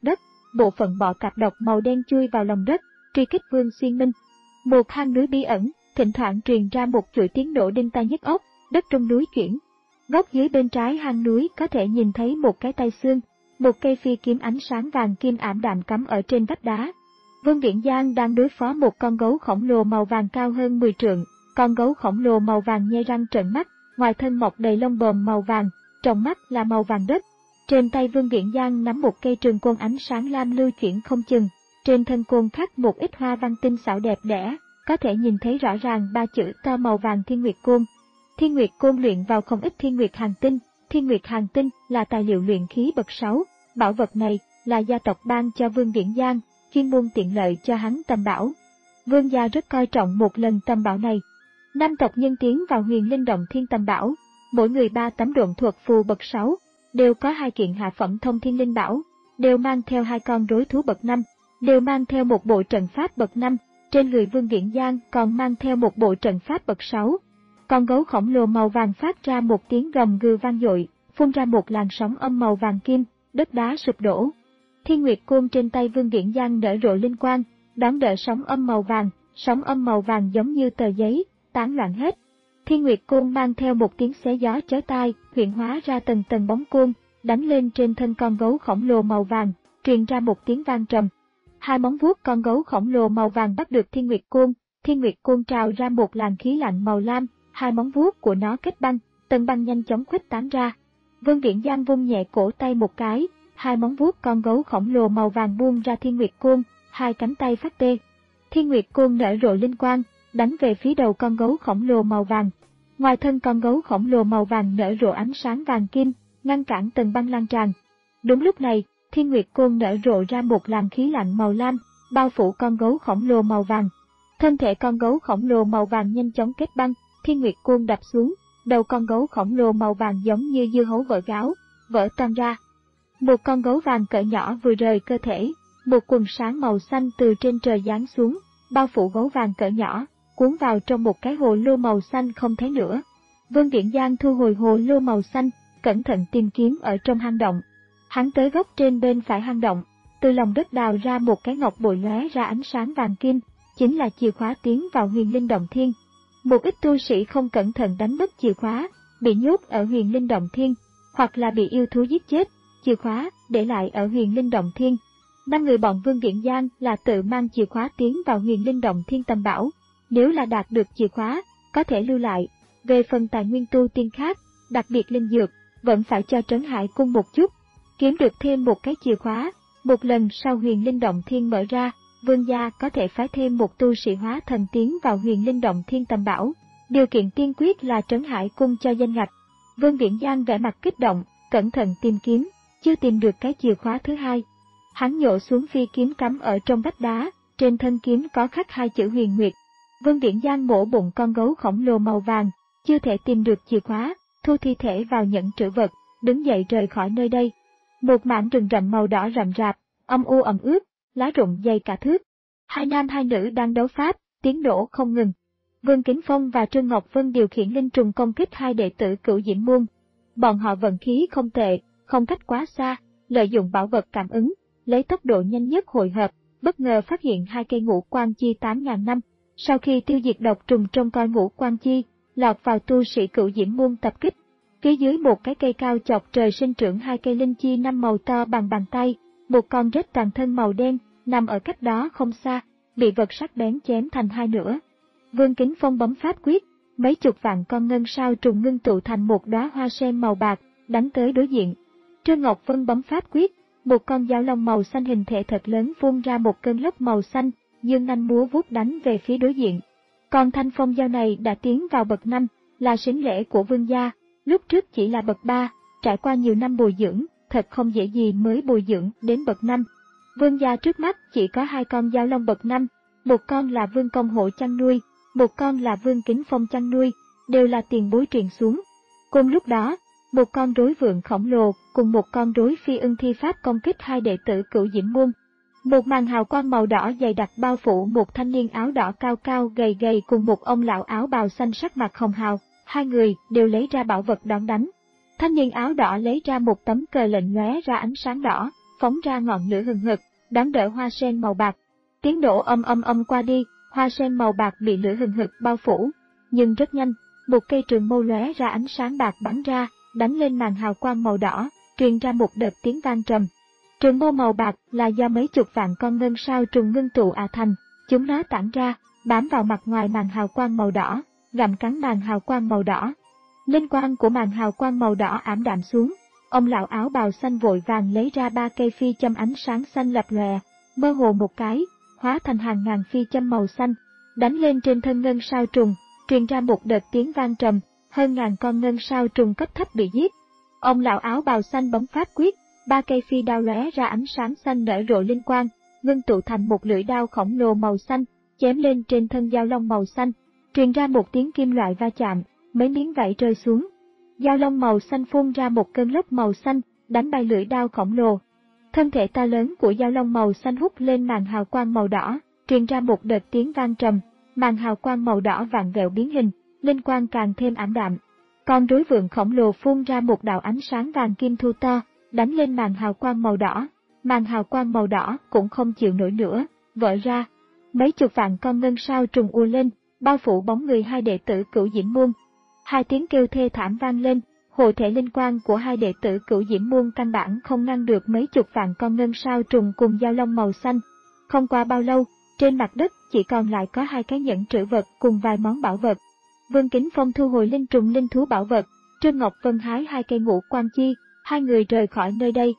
bộ phận bọ cạp độc màu đen chui vào lòng đất, truy kích Vương Xuyên Minh. Một hang núi bí ẩn, thỉnh thoảng truyền ra một chuỗi tiếng nổ đinh tai nhức óc, đất trong núi chuyển. Góc dưới bên trái hang núi có thể nhìn thấy một cái tay xương, một cây phi kiếm ánh sáng vàng kim ảm đạm cắm ở trên vách đá. Vương Viễn Giang đang đối phó một con gấu khổng lồ màu vàng cao hơn mười trượng, con gấu khổng lồ màu vàng nhe răng trợn mắt, ngoài thân mọc đầy lông bờm màu vàng, trong mắt là màu vàng đất. Trên tay Vương Viễn Giang nắm một cây trường côn ánh sáng lam lưu chuyển không chừng, trên thân côn khắc một ít hoa văn tinh xảo đẹp đẽ, có thể nhìn thấy rõ ràng ba chữ to màu vàng Thiên Nguyệt Côn. Thiên Nguyệt Côn luyện vào không ít Thiên Nguyệt Hàng Tinh, Thiên Nguyệt Hàng Tinh là tài liệu luyện khí bậc sáu, bảo vật này là gia tộc ban cho Vương Viễn Giang, chuyên môn tiện lợi cho hắn tầm bảo. Vương gia rất coi trọng một lần tầm bảo này. Năm tộc nhân tiến vào Huyền Linh Động Thiên tầm bảo, mỗi người ba tấm độn thuật phù bậc sáu, đều có hai kiện hạ phẩm thông thiên linh bảo, đều mang theo hai con rối thú bậc năm, đều mang theo một bộ trận pháp bậc năm, trên người Vương Viễn Giang còn mang theo một bộ trận pháp bậc sáu. Con gấu khổng lồ màu vàng phát ra một tiếng gầm gừ vang dội, phun ra một làn sóng âm màu vàng kim, đất đá sụp đổ. Thiên Nguyệt Côn trên tay Vương Viễn Giang nở rộ linh quang, đón đỡ sóng âm màu vàng, sóng âm màu vàng giống như tờ giấy, tán loạn hết. Thiên Nguyệt Côn mang theo một tiếng xé gió chói tai, hiện hóa ra từng tầng bóng côn, đánh lên trên thân con gấu khổng lồ màu vàng, truyền ra một tiếng vang trầm. Hai móng vuốt con gấu khổng lồ màu vàng bắt được Thiên Nguyệt Côn, Thiên Nguyệt Côn trào ra một làn khí lạnh màu lam, hai móng vuốt của nó kết băng, tầng băng nhanh chóng khuếch tán ra. Vương Viễn Giang vung nhẹ cổ tay một cái, hai móng vuốt con gấu khổng lồ màu vàng buông ra Thiên Nguyệt Côn, hai cánh tay phát tê. Thiên Nguyệt Côn nở rộ linh quang, đánh về phía đầu con gấu khổng lồ màu vàng. Ngoài thân con gấu khổng lồ màu vàng nở rộ ánh sáng vàng kim, ngăn cản tầng băng lan tràn. Đúng lúc này, Thiên Nguyệt Côn nở rộ ra một làn khí lạnh màu lam, bao phủ con gấu khổng lồ màu vàng. Thân thể con gấu khổng lồ màu vàng nhanh chóng kết băng, Thiên Nguyệt Côn đập xuống, đầu con gấu khổng lồ màu vàng giống như dưa hấu vỡ gáo, vỡ toang ra. Một con gấu vàng cỡ nhỏ vừa rời cơ thể, một quần sáng màu xanh từ trên trời giáng xuống, bao phủ gấu vàng cỡ nhỏ, cuốn vào trong một cái hồ lô màu xanh không thấy nữa. Vương Viễn Giang thu hồi hồ lô màu xanh, cẩn thận tìm kiếm ở trong hang động. Hắn tới góc trên bên phải hang động, từ lòng đất đào ra một cái ngọc bội lóe ra ánh sáng vàng kim, chính là chìa khóa tiến vào Huyền Linh Động Thiên. Một ít tu sĩ không cẩn thận đánh mất chìa khóa, bị nhốt ở Huyền Linh Động Thiên, hoặc là bị yêu thú giết chết, chìa khóa để lại ở Huyền Linh Động Thiên. Năm người bọn Vương Viễn Giang là tự mang chìa khóa tiến vào Huyền Linh Động Thiên tầm bảo. Nếu là đạt được chìa khóa, có thể lưu lại. Về phần tài nguyên tu tiên khác, đặc biệt linh dược, vẫn phải cho Trấn Hải Cung một chút. Kiếm được thêm một cái chìa khóa, một lần sau Huyền Linh Động Thiên mở ra, Vương gia có thể phái thêm một tu sĩ hóa thần tiến vào Huyền Linh Động Thiên tầm bảo. Điều kiện tiên quyết là Trấn Hải Cung cho danh ngạch. Vương Viễn Giang vẻ mặt kích động, cẩn thận tìm kiếm, chưa tìm được cái chìa khóa thứ hai. Hắn nhổ xuống phi kiếm cắm ở trong vách đá, trên thân kiếm có khắc hai chữ Huyền Nguyệt. Vương Viễn Giang mổ bụng con gấu khổng lồ màu vàng, chưa thể tìm được chìa khóa, thu thi thể vào nhẫn trữ vật, đứng dậy rời khỏi nơi đây. Một mảng rừng rậm màu đỏ rậm rạp, âm u ẩm ướt, lá rụng dày cả thước. Hai nam hai nữ đang đấu pháp, tiếng nổ không ngừng. Vương Kính Phong và Trương Ngọc Vân điều khiển linh trùng công kích hai đệ tử Cửu Diễm Môn. Bọn họ vận khí không tệ, không cách quá xa, lợi dụng bảo vật cảm ứng, lấy tốc độ nhanh nhất hội hợp, bất ngờ phát hiện hai cây ngũ quan chi tám ngàn năm. Sau khi tiêu diệt độc trùng trong coi ngũ quan chi, lọt vào tu sĩ Cửu Diễm Môn tập kích. Phía dưới một cái cây cao chọc trời sinh trưởng hai cây linh chi năm màu to bằng bàn tay, một con rết toàn thân màu đen, nằm ở cách đó không xa, bị vật sắc bén chém thành hai nửa. Vương Kính Phong bấm pháp quyết, mấy chục vạn con ngân sao trùng ngưng tụ thành một đóa hoa sen màu bạc, đánh tới đối diện. Trương Ngọc Vân bấm pháp quyết, một con dao long màu xanh hình thể thật lớn phun ra một cơn lốc màu xanh, dương nanh múa vuốt đánh về phía đối diện. Còn thanh phong dao này đã tiến vào bậc năm, là sính lễ của vương gia, lúc trước chỉ là bậc ba, trải qua nhiều năm bồi dưỡng, thật không dễ gì mới bồi dưỡng đến bậc năm. Vương gia trước mắt chỉ có hai con dao long bậc năm, một con là Vương Công Hộ chăn nuôi, một con là Vương Kính Phong chăn nuôi, đều là tiền bối truyền xuống. Cùng lúc đó, một con rối vượn khổng lồ cùng một con rối phi ưng thi pháp công kích hai đệ tử Cửu Diễm Môn. Một màn hào quang màu đỏ dày đặc bao phủ một thanh niên áo đỏ cao cao gầy gầy cùng một ông lão áo bào xanh sắc mặt hồng hào, hai người đều lấy ra bảo vật đón đánh. Thanh niên áo đỏ lấy ra một tấm cờ lệnh lóe ra ánh sáng đỏ, phóng ra ngọn lửa hừng hực, đón đỡ hoa sen màu bạc. Tiếng nổ âm âm âm qua đi, hoa sen màu bạc bị lửa hừng hực bao phủ. Nhưng rất nhanh, một cây trường mâu lóe ra ánh sáng bạc bắn ra, đánh lên màn hào quang màu đỏ, truyền ra một đợt tiếng vang trầm. Trường mâu màu bạc là do mấy chục vạn con ngân sao trùng ngưng tụ à thành, chúng nó tản ra, bám vào mặt ngoài màn hào quang màu đỏ, gặm cắn màn hào quang màu đỏ. Linh quang của màn hào quang màu đỏ ảm đạm xuống, ông lão áo bào xanh vội vàng lấy ra ba cây phi châm ánh sáng xanh lập lòe, mơ hồ một cái, hóa thành hàng ngàn phi châm màu xanh, đánh lên trên thân ngân sao trùng, truyền ra một đợt tiếng vang trầm, hơn ngàn con ngân sao trùng cấp thấp bị giết. Ông lão áo bào xanh bấm pháp quyết, ba cây phi đao lóe ra ánh sáng xanh nở rộ linh quang, ngưng tụ thành một lưỡi đao khổng lồ màu xanh, chém lên trên thân dao long màu xanh, truyền ra một tiếng kim loại va chạm, mấy miếng vảy rơi xuống. Dao long màu xanh phun ra một cơn lốc màu xanh, đánh bay lưỡi đao khổng lồ. Thân thể to lớn của dao long màu xanh hút lên màn hào quang màu đỏ, truyền ra một đợt tiếng vang trầm, màn hào quang màu đỏ vặn vẹo biến hình, linh quang càng thêm ảm đạm. Con rối vượn khổng lồ phun ra một đạo ánh sáng vàng kim thu to, đánh lên màn hào quang màu đỏ, màn hào quang màu đỏ cũng không chịu nổi nữa, vỡ ra. Mấy chục vạn con ngân sao trùng ùa lên, bao phủ bóng người hai đệ tử Cửu Diễm Môn. Hai tiếng kêu thê thảm vang lên, hộ thể linh quang của hai đệ tử Cửu Diễm Môn căn bản không ngăn được mấy chục vạn con ngân sao trùng cùng dao long màu xanh. Không qua bao lâu, trên mặt đất chỉ còn lại có hai cái nhẫn trữ vật cùng vài món bảo vật. Vương Kính Phong thu hồi linh trùng linh thú bảo vật, Trương Ngọc Vân hái hai cây ngũ quan chi, hai người rời khỏi nơi đây.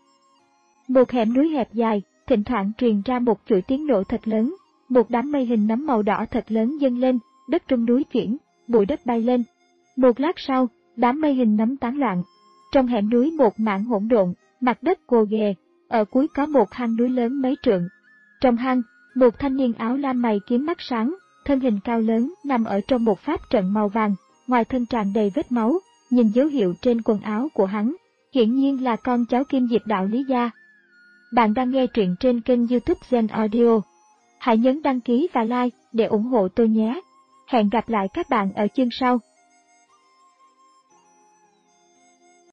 Một hẻm núi hẹp dài, thỉnh thoảng truyền ra một chuỗi tiếng nổ thật lớn, một đám mây hình nấm màu đỏ thật lớn dâng lên, đất trung núi chuyển, bụi đất bay lên. Một lát sau, đám mây hình nấm tán loạn. Trong hẻm núi một mảng hỗn độn, mặt đất gồ ghề, ở cuối có một hang núi lớn mấy trượng. Trong hang, một thanh niên áo lam mày kiếm mắt sáng, thân hình cao lớn nằm ở trong một pháp trận màu vàng, ngoài thân tràn đầy vết máu, nhìn dấu hiệu trên quần áo của hắn, hiển nhiên là con cháu Kim Diệp đạo Lý gia. Bạn đang nghe truyện trên kênh YouTube Gen Audio. Hãy nhấn đăng ký và like để ủng hộ tôi nhé. Hẹn gặp lại các bạn ở chương sau.